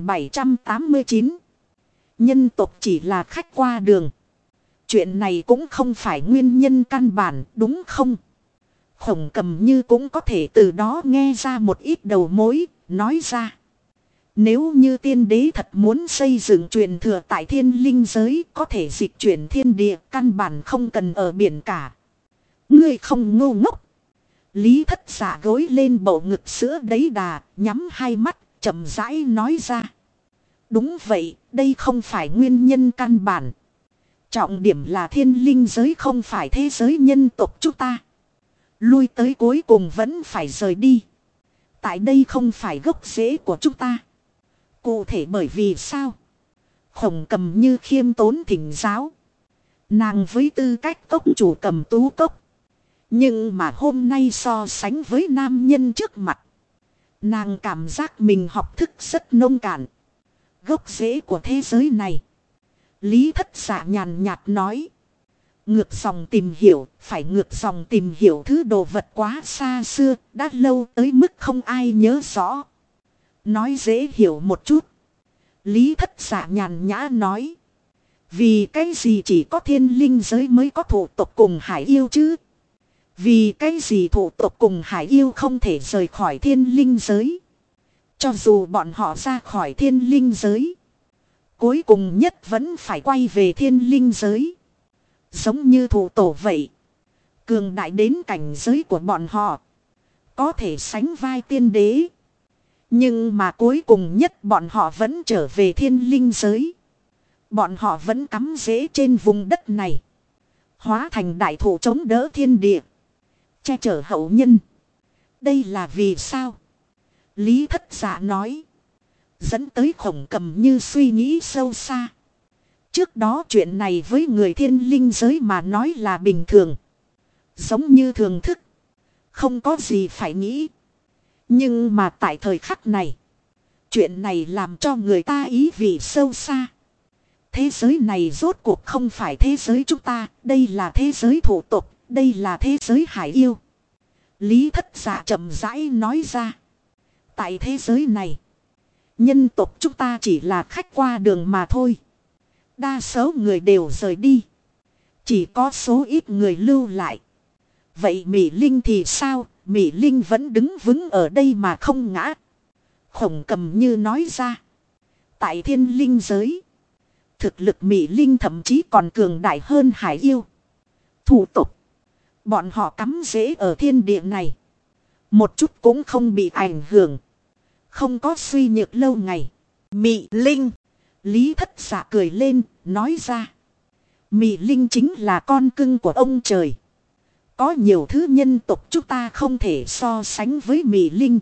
1789. Nhân tộc chỉ là khách qua đường. Chuyện này cũng không phải nguyên nhân căn bản đúng không? Hồng Cầm Như cũng có thể từ đó nghe ra một ít đầu mối, nói ra. Nếu như tiên đế thật muốn xây dựng truyền thừa tại thiên linh giới, có thể dịch chuyển thiên địa, căn bản không cần ở biển cả. Ngươi không ngu ngốc. Lý Thất Dạ gối lên bầu ngực sữa đấy đà, nhắm hai mắt, chậm rãi nói ra. Đúng vậy, đây không phải nguyên nhân căn bản. Trọng điểm là thiên linh giới không phải thế giới nhân tộc chúng ta. Lui tới cuối cùng vẫn phải rời đi. Tại đây không phải gốc rễ của chúng ta. Cụ thể bởi vì sao? Hồng Cầm Như khiêm tốn thỉnh giáo. Nàng với tư cách cốc chủ Cầm Tú Cốc. Nhưng mà hôm nay so sánh với nam nhân trước mặt. Nàng cảm giác mình học thức rất nông cạn. Gốc rễ của thế giới này. Lý Thất Dạ nhàn nhạt nói. Ngược dòng tìm hiểu, phải ngược dòng tìm hiểu thứ đồ vật quá xa xưa, đã lâu tới mức không ai nhớ rõ. Nói dễ hiểu một chút. Lý Thất Dạ nhàn nhã nói. Vì cái gì chỉ có thiên linh giới mới có thủ tộc cùng hải yêu chứ? Vì cái gì thủ tộc cùng hải yêu không thể rời khỏi thiên linh giới? Cho dù bọn họ ra khỏi thiên linh giới, cuối cùng nhất vẫn phải quay về thiên linh giới. Giống như thủ tổ vậy. Cường đại đến cảnh giới của bọn họ. Có thể sánh vai tiên đế. Nhưng mà cuối cùng nhất bọn họ vẫn trở về thiên linh giới. Bọn họ vẫn cắm rễ trên vùng đất này. Hóa thành đại thủ chống đỡ thiên địa. Che chở hậu nhân. Đây là vì sao? Lý Thất Dạ nói. Dẫn tới Khổng Cầm Như suy nghĩ sâu xa. Trước đó chuyện này với người thiên linh giới mà nói là bình thường. Giống như thường thức. Không có gì phải nghĩ. Nhưng mà tại thời khắc này. Chuyện này làm cho người ta ý vị sâu xa. thế giới này rốt cuộc không phải thế giới chúng ta, đây là thế giới thủ tục, đây là thế giới hải yêu. Lý Thất Dạ chậm rãi nói ra. Tại thế giới này, nhân tộc chúng ta chỉ là khách qua đường mà thôi. Đa số người đều rời đi. Chỉ có số ít người lưu lại. Vậy Mỹ Linh thì sao? Mỹ Linh vẫn đứng vững ở đây mà không ngã. Khổng Cầm Như nói ra. Tại thiên linh giới, thực lực Mỹ Linh thậm chí còn cường đại hơn hải yêu. Thủ tục, bọn họ cắm rễ ở thiên địa này, một chút cũng không bị ảnh hưởng, không có suy nhược lâu ngày. Mị Linh. Lý Thất Dạ cười lên, nói ra. Mị Linh chính là con cưng của ông trời. Có nhiều thứ nhân tộc chúng ta không thể so sánh với Mị Linh.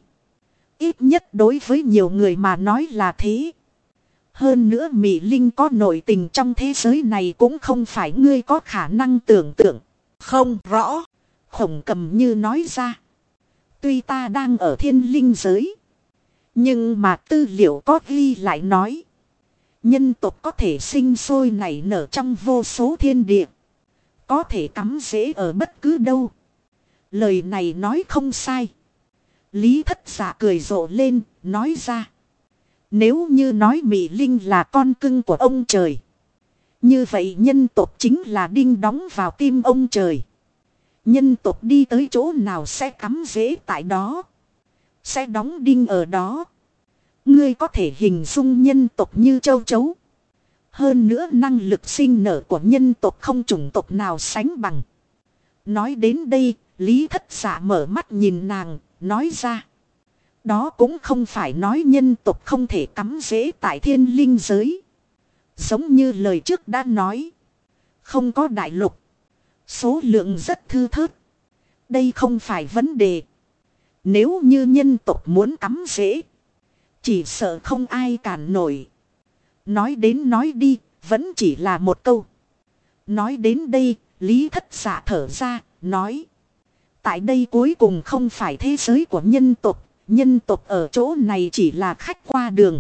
Ít nhất đối với nhiều người mà nói là thế. Hơn nữa Mị Linh có nội tình trong thế giới này cũng không phải ngươi có khả năng tưởng tượng. Không rõ. Khổng Cầm Như nói ra. Tuy ta đang ở thiên linh giới, nhưng mà tư liệu có ghi lại nói. Nhân tộc có thể sinh sôi nảy nở trong vô số thiên địa. Có thể cắm rễ ở bất cứ đâu. Lời này nói không sai. Lý Thất Dạ cười rộ lên, nói ra. Nếu như nói Mị Linh là con cưng của ông trời, như vậy nhân tộc chính là đinh đóng vào tim ông trời. Nhân tộc đi tới chỗ nào sẽ cắm rễ tại đó, sẽ đóng đinh ở đó. Ngươi có thể hình dung nhân tộc như châu chấu. Hơn nữa năng lực sinh nở của nhân tộc không chủng tộc nào sánh bằng. Nói đến đây, Lý Thất Dạ mở mắt nhìn nàng, nói ra. Đó cũng không phải nói nhân tộc không thể cắm rễ tại thiên linh giới. Giống như lời trước đã nói, không có đại lục, số lượng rất thưa thớt. Đây không phải vấn đề. Nếu như nhân tộc muốn cắm rễ, chỉ sợ không ai cản nổi. Nói đến nói đi, vẫn chỉ là một câu. Nói đến đây, Lý Thất Dạ thở ra, nói. Tại đây cuối cùng không phải thế giới của nhân tộc. Nhân tộc ở chỗ này chỉ là khách qua đường.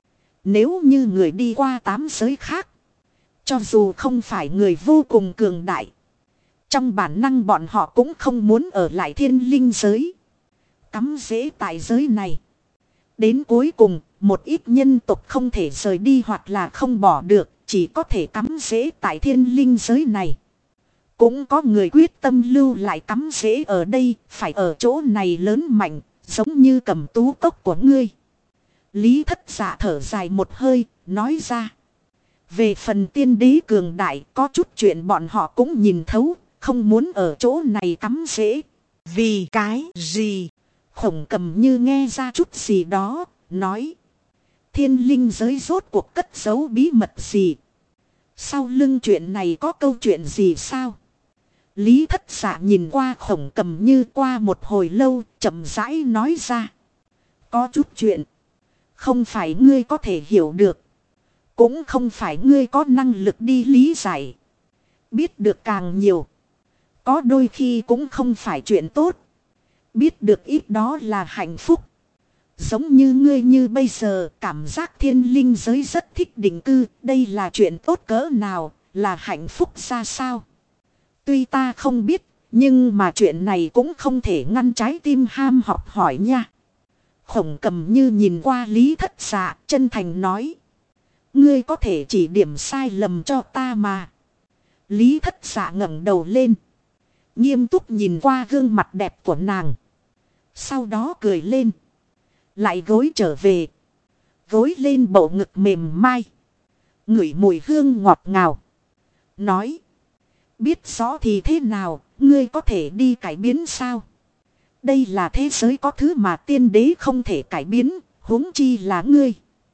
Nếu như người đi qua 8 giới khác, cho dù không phải người vô cùng cường đại, trong bản năng bọn họ cũng không muốn ở lại thiên linh giới, cắm rễ tại giới này. Đến cuối cùng, một ít nhân tộc không thể rời đi hoặc là không bỏ được, chỉ có thể cắm rễ tại thiên linh giới này. Cũng có người quyết tâm lưu lại cắm rễ ở đây, phải ở chỗ này lớn mạnh, giống như Cầm Tú cốc của ngươi. Lý Thất Dạ thở dài một hơi, nói ra. Về phần tiên đế cường đại, có chút chuyện bọn họ cũng nhìn thấu, không muốn ở chỗ này cắm rễ. Vì cái gì? Khổng Cầm Như nghe ra chút gì đó, nói. Thiên linh giới rốt cuộc cất giấu bí mật gì? Sau lưng chuyện này có câu chuyện gì sao? Lý Thất Dạ nhìn qua Khổng Cầm Như qua một hồi lâu, chậm rãi nói ra. Có chút chuyện, không phải ngươi có thể hiểu được. Cũng không phải ngươi có năng lực đi lý giải. Biết được càng nhiều, có đôi khi cũng không phải chuyện tốt. Biết được ít đó là hạnh phúc. Giống như ngươi như bây giờ, cảm giác thiên linh giới rất thích định cư. Đây là chuyện tốt cỡ nào, là hạnh phúc ra sao? Tuy ta không biết, nhưng mà chuyện này cũng không thể ngăn trái tim ham học hỏi nha. Khổng Cầm Như nhìn qua Lý Thất Dạ, chân thành nói. Ngươi có thể chỉ điểm sai lầm cho ta mà. Lý Thất Dạ ngẩng đầu lên, nghiêm túc nhìn qua gương mặt đẹp của nàng. Sau đó cười lên, lại gối trở về, gối lên bộ ngực mềm mai, ngửi mùi hương ngọt ngào, nói. Biết rõ thì thế nào, ngươi có thể đi cải biến sao? Đây là thế giới có thứ mà tiên đế không thể cải biến, huống chi là ngươi.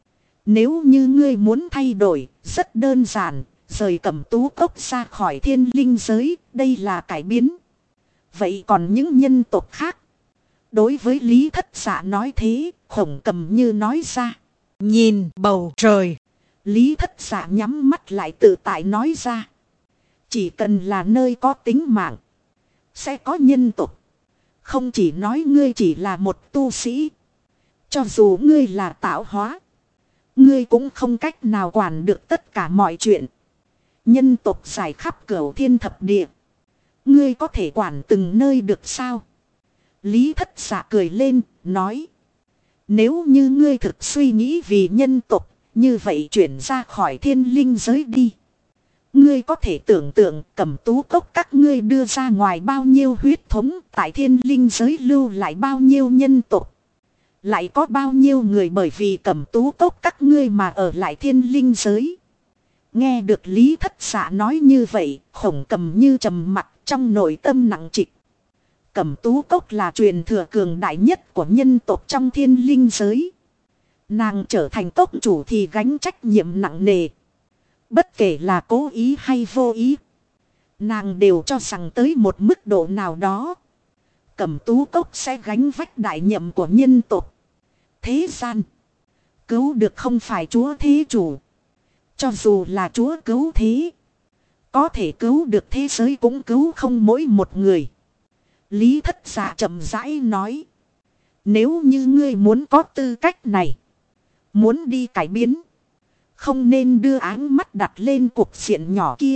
Nếu như ngươi muốn thay đổi, rất đơn giản, rời Cẩm Tú cốc ra khỏi thiên linh giới, đây là cải biến. Vậy còn những nhân tộc khác? Đối với Lý Thất Dạ nói thế, Khổng Cầm Như nói ra. Nhìn bầu trời. Lý Thất Dạ nhắm mắt lại tự tại nói ra. Chỉ cần là nơi có tính mạng, sẽ có nhân tộc. Không chỉ nói ngươi chỉ là một tu sĩ, cho dù ngươi là tạo hóa, Ngươi cũng không cách nào quản được tất cả mọi chuyện. Nhân tộc giải khắp cửu thiên thập địa. Ngươi có thể quản từng nơi được sao? Lý Thất Dạ cười lên, nói. Nếu như ngươi thực suy nghĩ vì nhân tộc, như vậy chuyển ra khỏi thiên linh giới đi. Ngươi có thể tưởng tượng Cẩm Tú Cốc các ngươi đưa ra ngoài bao nhiêu huyết thống, tại thiên linh giới lưu lại bao nhiêu nhân tộc. Lại có bao nhiêu người bởi vì Cẩm Tú Cốc các ngươi mà ở lại thiên linh giới. Nghe được Lý Thất Dạ nói như vậy, Khổng Cầm như trầm mặc, trong nội tâm nặng trịch. Cẩm Tú Cốc là truyền thừa cường đại nhất của nhân tộc trong thiên linh giới. Nàng trở thành cốc chủ thì gánh trách nhiệm nặng nề. Bất kể là cố ý hay vô ý, nàng đều cho rằng tới một mức độ nào đó, Cẩm Tú Cốc sẽ gánh vách đại nhiệm của nhân tộc. Thế gian cứu được không phải chúa thế chủ. Cho dù là chúa cứu thế, có thể cứu được thế giới cũng cứu không mỗi một người. Lý Thất Dạ chậm rãi nói. Nếu như ngươi muốn có tư cách này, muốn đi cải biến, không nên đưa áng mắt đặt lên cục diện nhỏ kia,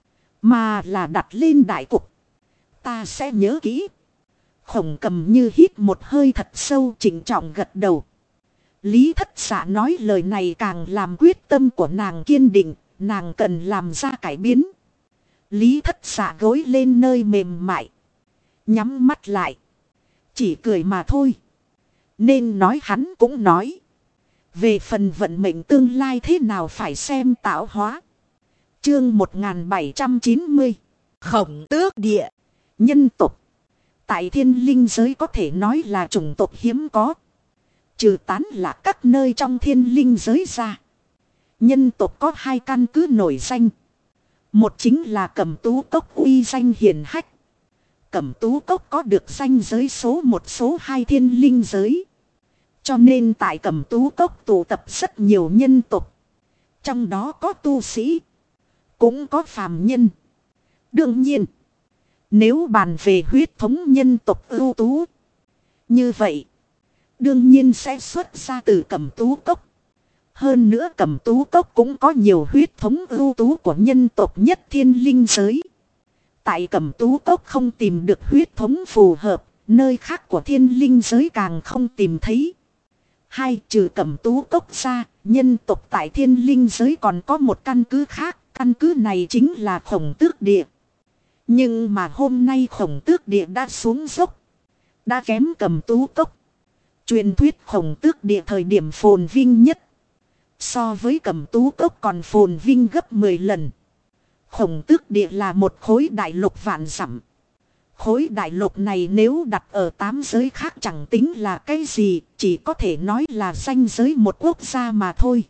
mà là đặt lên đại cục. Ta sẽ nhớ kỹ. Khổng Cầm như hít một hơi thật sâu, trịnh trọng gật đầu. Lý Thất Dạ nói lời này càng làm quyết tâm của nàng kiên định. Nàng cần làm ra cải biến. Lý Thất Dạ gối lên nơi mềm mại, nhắm mắt lại, chỉ cười mà thôi. Nên nói hắn cũng nói. Về phần vận mệnh tương lai thế nào phải xem tạo hóa. Chương 1790. Khổng Tước Địa. Nhân tộc tại thiên linh giới có thể nói là chủng tộc hiếm có. Trừ tán là các nơi trong thiên linh giới ra, nhân tộc có hai căn cứ nổi danh. Một chính là Cẩm Tú Cốc uy danh hiển hách. Cẩm Tú Cốc có được danh giới số 1 số 2 thiên linh giới. Cho nên tại Cẩm Tú Cốc tụ tập rất nhiều nhân tộc. Trong đó có tu sĩ, cũng có phàm nhân. Đương nhiên, nếu bàn về huyết thống nhân tộc ưu tú, như vậy đương nhiên sẽ xuất ra từ Cẩm Tú Cốc. Hơn nữa Cẩm Tú Cốc cũng có nhiều huyết thống ưu tú của nhân tộc nhất thiên linh giới. Tại Cẩm Tú Cốc không tìm được huyết thống phù hợp, nơi khác của thiên linh giới càng không tìm thấy. Hai, trừ Cẩm Tú Cốc ra, nhân tộc tại thiên linh giới còn có một căn cứ khác. Căn cứ này chính là Khổng Tước Địa. Nhưng mà hôm nay Khổng Tước Địa đã xuống dốc, đã kém Cẩm Tú Cốc. Truyền thuyết Khổng Tước Địa thời điểm phồn vinh nhất, so với Cẩm Tú Cốc còn phồn vinh gấp 10 lần. Khổng Tước Địa là một khối đại lục vạn dặm. Khối đại lục này nếu đặt ở 8 giới khác chẳng tính là cái gì, chỉ có thể nói là ranh giới một quốc gia mà thôi.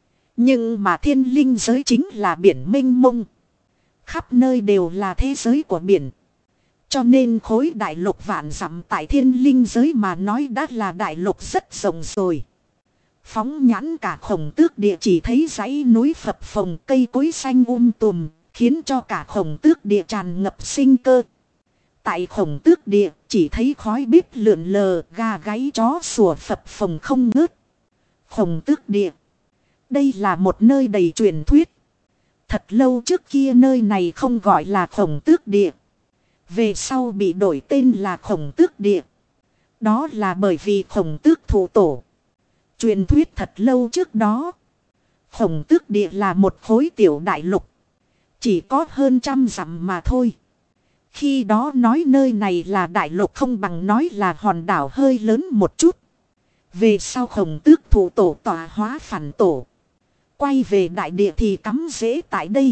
Nhưng mà thiên linh giới chính là biển mênh mông. Khắp nơi đều là thế giới của biển. Cho nên khối đại lục vạn dặm tại thiên linh giới mà nói đã là đại lục rất rộng rồi. Phóng nhãn cả Khổng Tước Địa chỉ thấy dãy núi phập phồng, cây cối xanh tùm, khiến cho cả Khổng Tước Địa tràn ngập sinh cơ. Tại Khổng Tước Địa chỉ thấy khói bếp lượn lờ, gà gáy chó sủa phập phồng không ngớt. Khổng Tước Địa, đây là một nơi đầy truyền thuyết. Thật lâu trước kia nơi này không gọi là Khổng Tước Địa, về sau bị đổi tên là Khổng Tước Địa. Đó là bởi vì Khổng Tước thủ tổ. Truyền thuyết thật lâu trước đó, Khổng Tước Địa là một khối tiểu đại lục, chỉ có hơn 100 dặm mà thôi. Khi đó nói nơi này là đại lục không bằng nói là hòn đảo hơi lớn một chút. Về sau Khổng Tước thủ tổ tọa hóa phản tổ, quay về đại địa thì cắm rễ tại đây.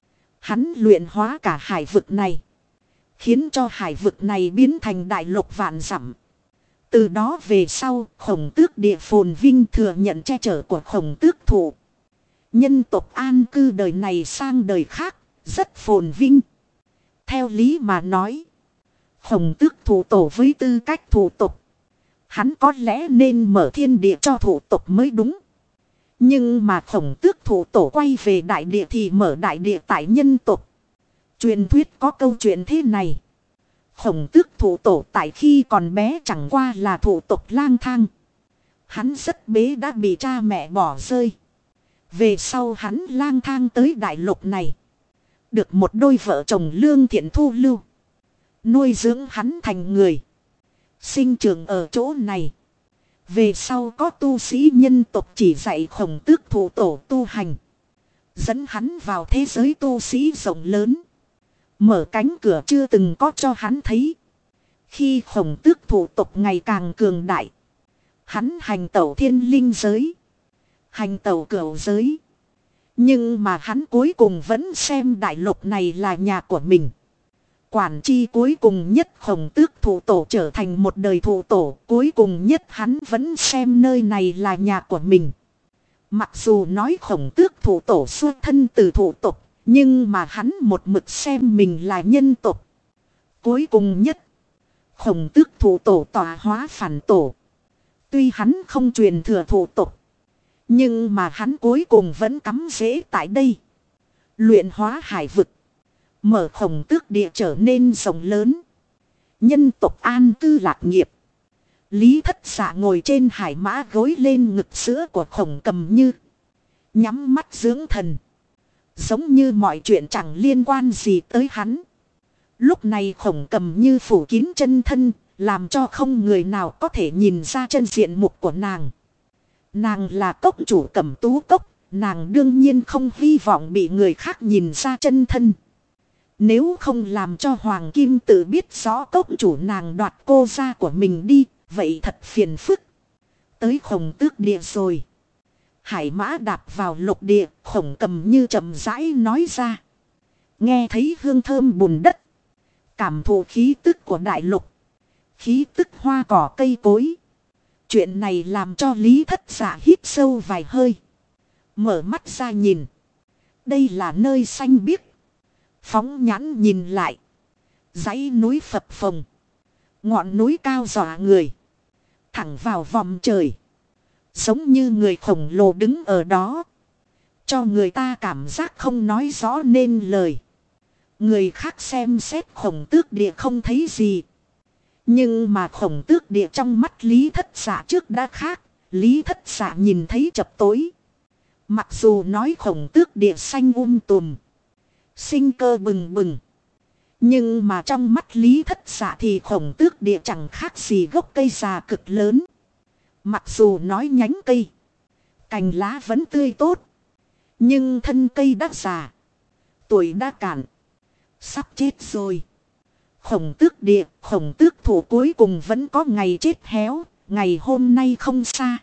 Hắn luyện hóa cả hải vực này, khiến cho hải vực này biến thành đại lục vạn dặm. Từ đó về sau, Khổng Tước Địa phồn vinh thừa nhận che chở của Khổng Tước thủ. Nhân tộc an cư đời này sang đời khác, rất phồn vinh. Theo lý mà nói, Khổng Tước thủ tổ với tư cách thủ tộc, hắn có lẽ nên mở thiên địa cho thủ tộc mới đúng. Nhưng mà Khổng Tước thủ tổ quay về đại địa thì mở đại địa tại nhân tộc. Truyền thuyết có câu chuyện thế này. Khổng Tước thủ tổ tại khi còn bé chẳng qua là thủ tộc lang thang. Hắn rất bế đã bị cha mẹ bỏ rơi. Về sau hắn lang thang tới đại lục này. Được một đôi vợ chồng lương thiện thu lưu. Nuôi dưỡng hắn thành người. Sinh trưởng ở chỗ này. Về sau có tu sĩ nhân tộc chỉ dạy Khổng Tước Thủ Tổ tu hành. Dẫn hắn vào thế giới tu sĩ rộng lớn. Mở cánh cửa chưa từng có cho hắn thấy. Khi Khổng Tước Thủ tộc ngày càng cường đại. Hắn hành tẩu thiên linh giới. Hành tẩu cửu giới. Nhưng mà hắn cuối cùng vẫn xem đại lục này là nhà của mình. Quản chi cuối cùng nhất Khổng Tước Thủ Tổ trở thành một đời thủ tổ. Cuối cùng nhất hắn vẫn xem nơi này là nhà của mình. Mặc dù nói Khổng Tước Thủ Tổ xuất thân từ thủ tộc. Nhưng mà hắn một mực xem mình là nhân tộc. Cuối cùng nhất Khổng Tước Thủ Tổ tọa hóa phản tổ. Tuy hắn không truyền thừa thủ tộc. Nhưng mà hắn cuối cùng vẫn cắm rễ tại đây. Luyện hóa hải vực. Mở Khổng Tước địa trở nên rộng lớn. Nhân tộc an cư lạc nghiệp. Lý Thất Dạ ngồi trên hải mã gối lên ngực sữa của Khổng Cầm Như. Nhắm mắt dưỡng thần. Giống như mọi chuyện chẳng liên quan gì tới hắn. Lúc này Khổng Cầm Như phủ kín chân thân. Làm cho không người nào có thể nhìn ra chân diện mục của nàng. Nàng là cốc chủ Cẩm Tú Cốc. Nàng đương nhiên không hy vọng bị người khác nhìn ra chân thân. Nếu không làm cho Hoàng Kim tự biết rõ cốc chủ nàng đoạt cô ra của mình đi. Vậy thật phiền phức. Tới Khổng Tước địa rồi. Hải mã đạp vào lục địa. Khổng Cầm Như chậm rãi nói ra. Nghe thấy hương thơm bùn đất. Cảm thụ khí tức của đại lục. Khí tức hoa cỏ cây cối. Chuyện này làm cho Lý Thất Dạ hít sâu vài hơi. Mở mắt ra nhìn. Đây là nơi xanh biếc. Phóng nhãn nhìn lại. Dãy núi phập phồng. Ngọn núi cao dọa người. Thẳng vào vòm trời. Giống như người khổng lồ đứng ở đó. Cho người ta cảm giác không nói rõ nên lời. Người khác xem xét Khổng Tước địa không thấy gì. Nhưng mà Khổng Tước địa trong mắt Lý Thất Dạ trước đã khác. Lý Thất Dạ nhìn thấy chập tối. Mặc dù nói Khổng Tước địa xanh tùm. Sinh cơ bừng bừng. Nhưng mà trong mắt Lý Thất Dạ thì Khổng Tước địa chẳng khác gì gốc cây già cực lớn. Mặc dù nói nhánh cây. Cành lá vẫn tươi tốt. Nhưng thân cây đã già. Tuổi đã cạn. Sắp chết rồi. Khổng Tước địa, Khổng Tước thủ cuối cùng vẫn có ngày chết héo, ngày hôm nay không xa.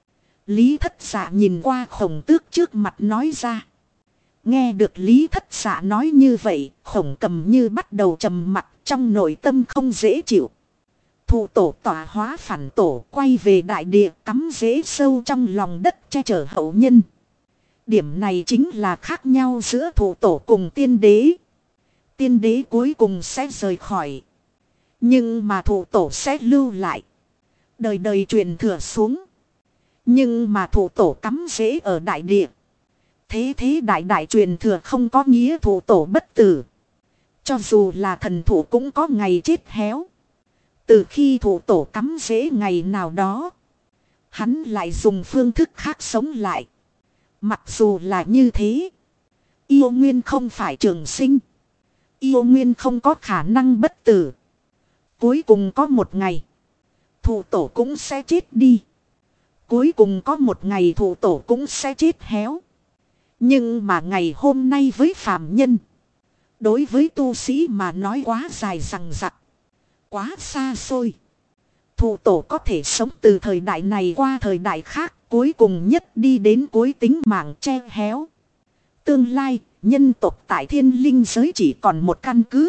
Lý Thất Dạ nhìn qua Khổng Tước trước mặt nói ra. Nghe được Lý Thất Dạ nói như vậy, Khổng Cầm Như bắt đầu trầm mặc, trong nội tâm không dễ chịu. Thủ tổ tọa hóa phản tổ quay về đại địa cắm rễ sâu trong lòng đất che chở hậu nhân. Điểm này chính là khác nhau giữa thủ tổ cùng tiên đế. Tiên đế cuối cùng sẽ rời khỏi. Nhưng mà thủ tổ sẽ lưu lại. Đời đời truyền thừa xuống. Nhưng mà thủ tổ cắm rễ ở đại địa. Thế thế đại đại truyền thừa không có nghĩa thủ tổ bất tử. Cho dù là thần thủ cũng có ngày chết héo. Từ khi thủ tổ cắm rễ ngày nào đó. Hắn lại dùng phương thức khác sống lại. Mặc dù là như thế. Yêu nguyên không phải trường sinh. Yêu nguyên không có khả năng bất tử. Cuối cùng có một ngày. Thủ tổ cũng sẽ chết đi. Cuối cùng có một ngày thủ tổ cũng sẽ chết héo. Nhưng mà ngày hôm nay với phàm nhân. Đối với tu sĩ mà nói quá dài rằng rặc. Quá xa xôi. Thủ tổ có thể sống từ thời đại này qua thời đại khác. Cuối cùng nhất đi đến cuối tính mạng che héo. Tương lai, nhân tộc tại thiên linh giới chỉ còn một căn cứ.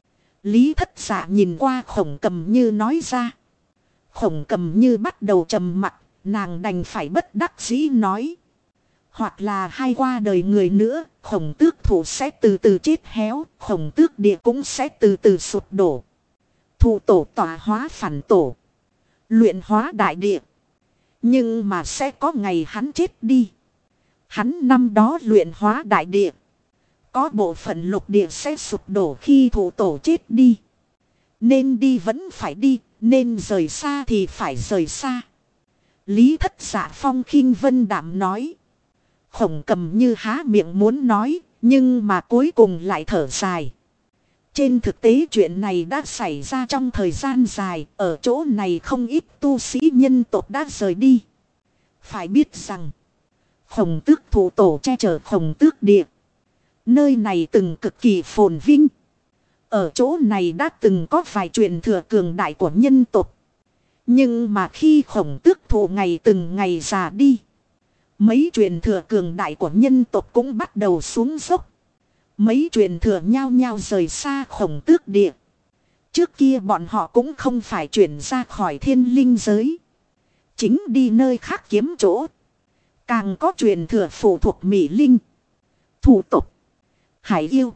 Lý Thất Dạ nhìn qua Khổng Cầm Như nói ra. Khổng Cầm Như bắt đầu trầm mặc, nàng đành phải bất đắc dĩ nói. Hoặc là hai qua đời người nữa, Khổng Tước thủ sẽ từ từ chết héo, Khổng Tước địa cũng sẽ từ từ sụp đổ. Thủ tổ tọa hóa phản tổ. Luyện hóa đại địa. Nhưng mà sẽ có ngày hắn chết đi. Hắn năm đó luyện hóa đại địa. Có bộ phận lục địa sẽ sụp đổ khi thủ tổ chết đi. Nên đi vẫn phải đi, nên rời xa thì phải rời xa. Lý Thất Dạ phong khinh vân đạm nói. Khổng Cầm như há miệng muốn nói, nhưng mà cuối cùng lại thở dài. Trên thực tế chuyện này đã xảy ra trong thời gian dài, ở chỗ này không ít tu sĩ nhân tộc đã rời đi. Phải biết rằng, Khổng Tước thủ tổ che chở Khổng Tước địa. Nơi này từng cực kỳ phồn vinh. Ở chỗ này đã từng có vài truyền thừa cường đại của nhân tộc. Nhưng mà khi Khổng Tước thủ ngày từng ngày già đi, mấy truyền thừa cường đại của nhân tộc cũng bắt đầu xuống dốc. Mấy truyền thừa nhao nhao rời xa Khổng Tước địa. Trước kia bọn họ cũng không phải chuyển ra khỏi thiên linh giới, chính đi nơi khác kiếm chỗ. Càng có truyền thừa phụ thuộc Mỹ Linh, thủ tộc, Hải yêu.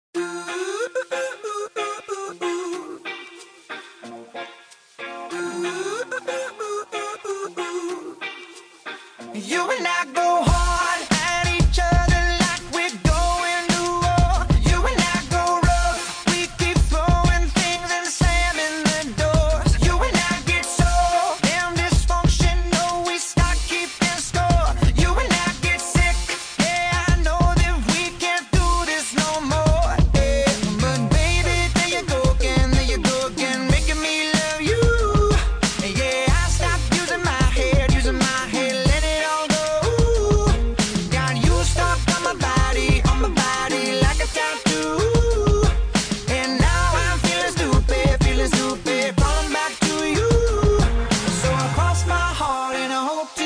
You and I go hard at each other like we're going to war. You and I go rough, we keep throwing things and slamming the doors. You and I get so damn dysfunctional, we start keeping score. You and I get sick, yeah, I know that we can't do this no more. Yeah. But baby, there you go again, making me love you. Yeah, I stopped using my head, let it all go. Got you stuck on my body like a tattoo. And now I'm feeling stupid, falling back to you. So I cross my heart and I hope to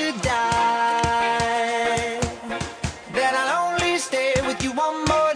die, that I'll only stay with you one more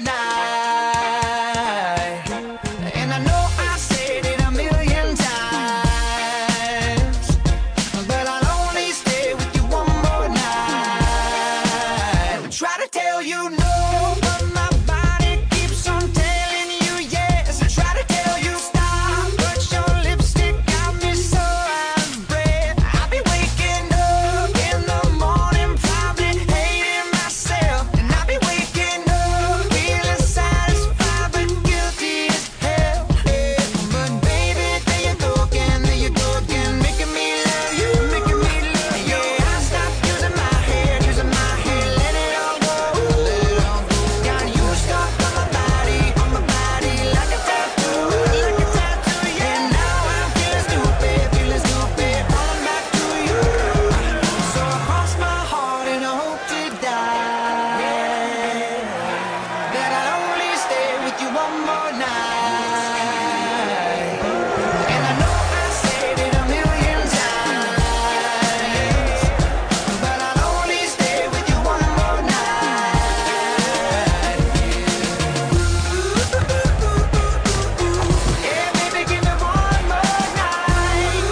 night. And I know I said it a million times, but I'll only stay with you one more night. Try to tell you no, but my body keeps on telling you yes. Try to tell you stop, but your lipstick got me so out of breath. I'll be waking up in the morning, probably hating myself. And I'll be waking up feeling satisfied, but guilty as hell. Yeah. But baby, there you go again, making me love you, Yeah, I stopped using my head, let it all go. Got you stuck on my body like a tattoo, And now I'm feeling stupid, falling back to you. So I cross my heart and I hope to die, that I'll only stay with you one more night. And I know I said it a million times, but I'll only stay with you one more night. Yeah, baby, give me one more night.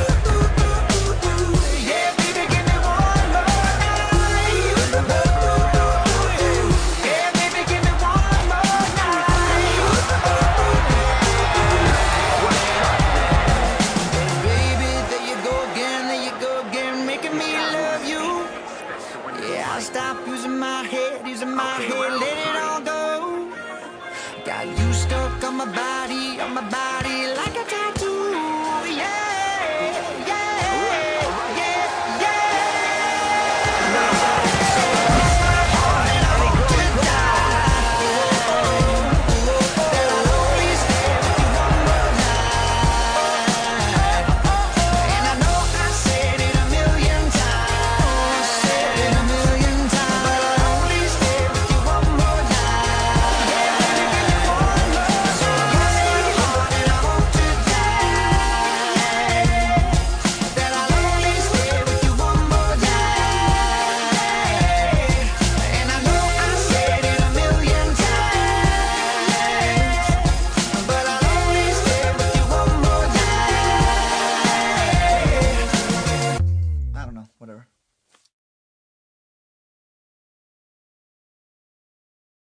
Yeah, baby, give me one more night. Yeah, baby, give me one more night. Baby, there you go again, making me love you. Yeah, I stopped using my head, let it all go. Got you stuck on my body like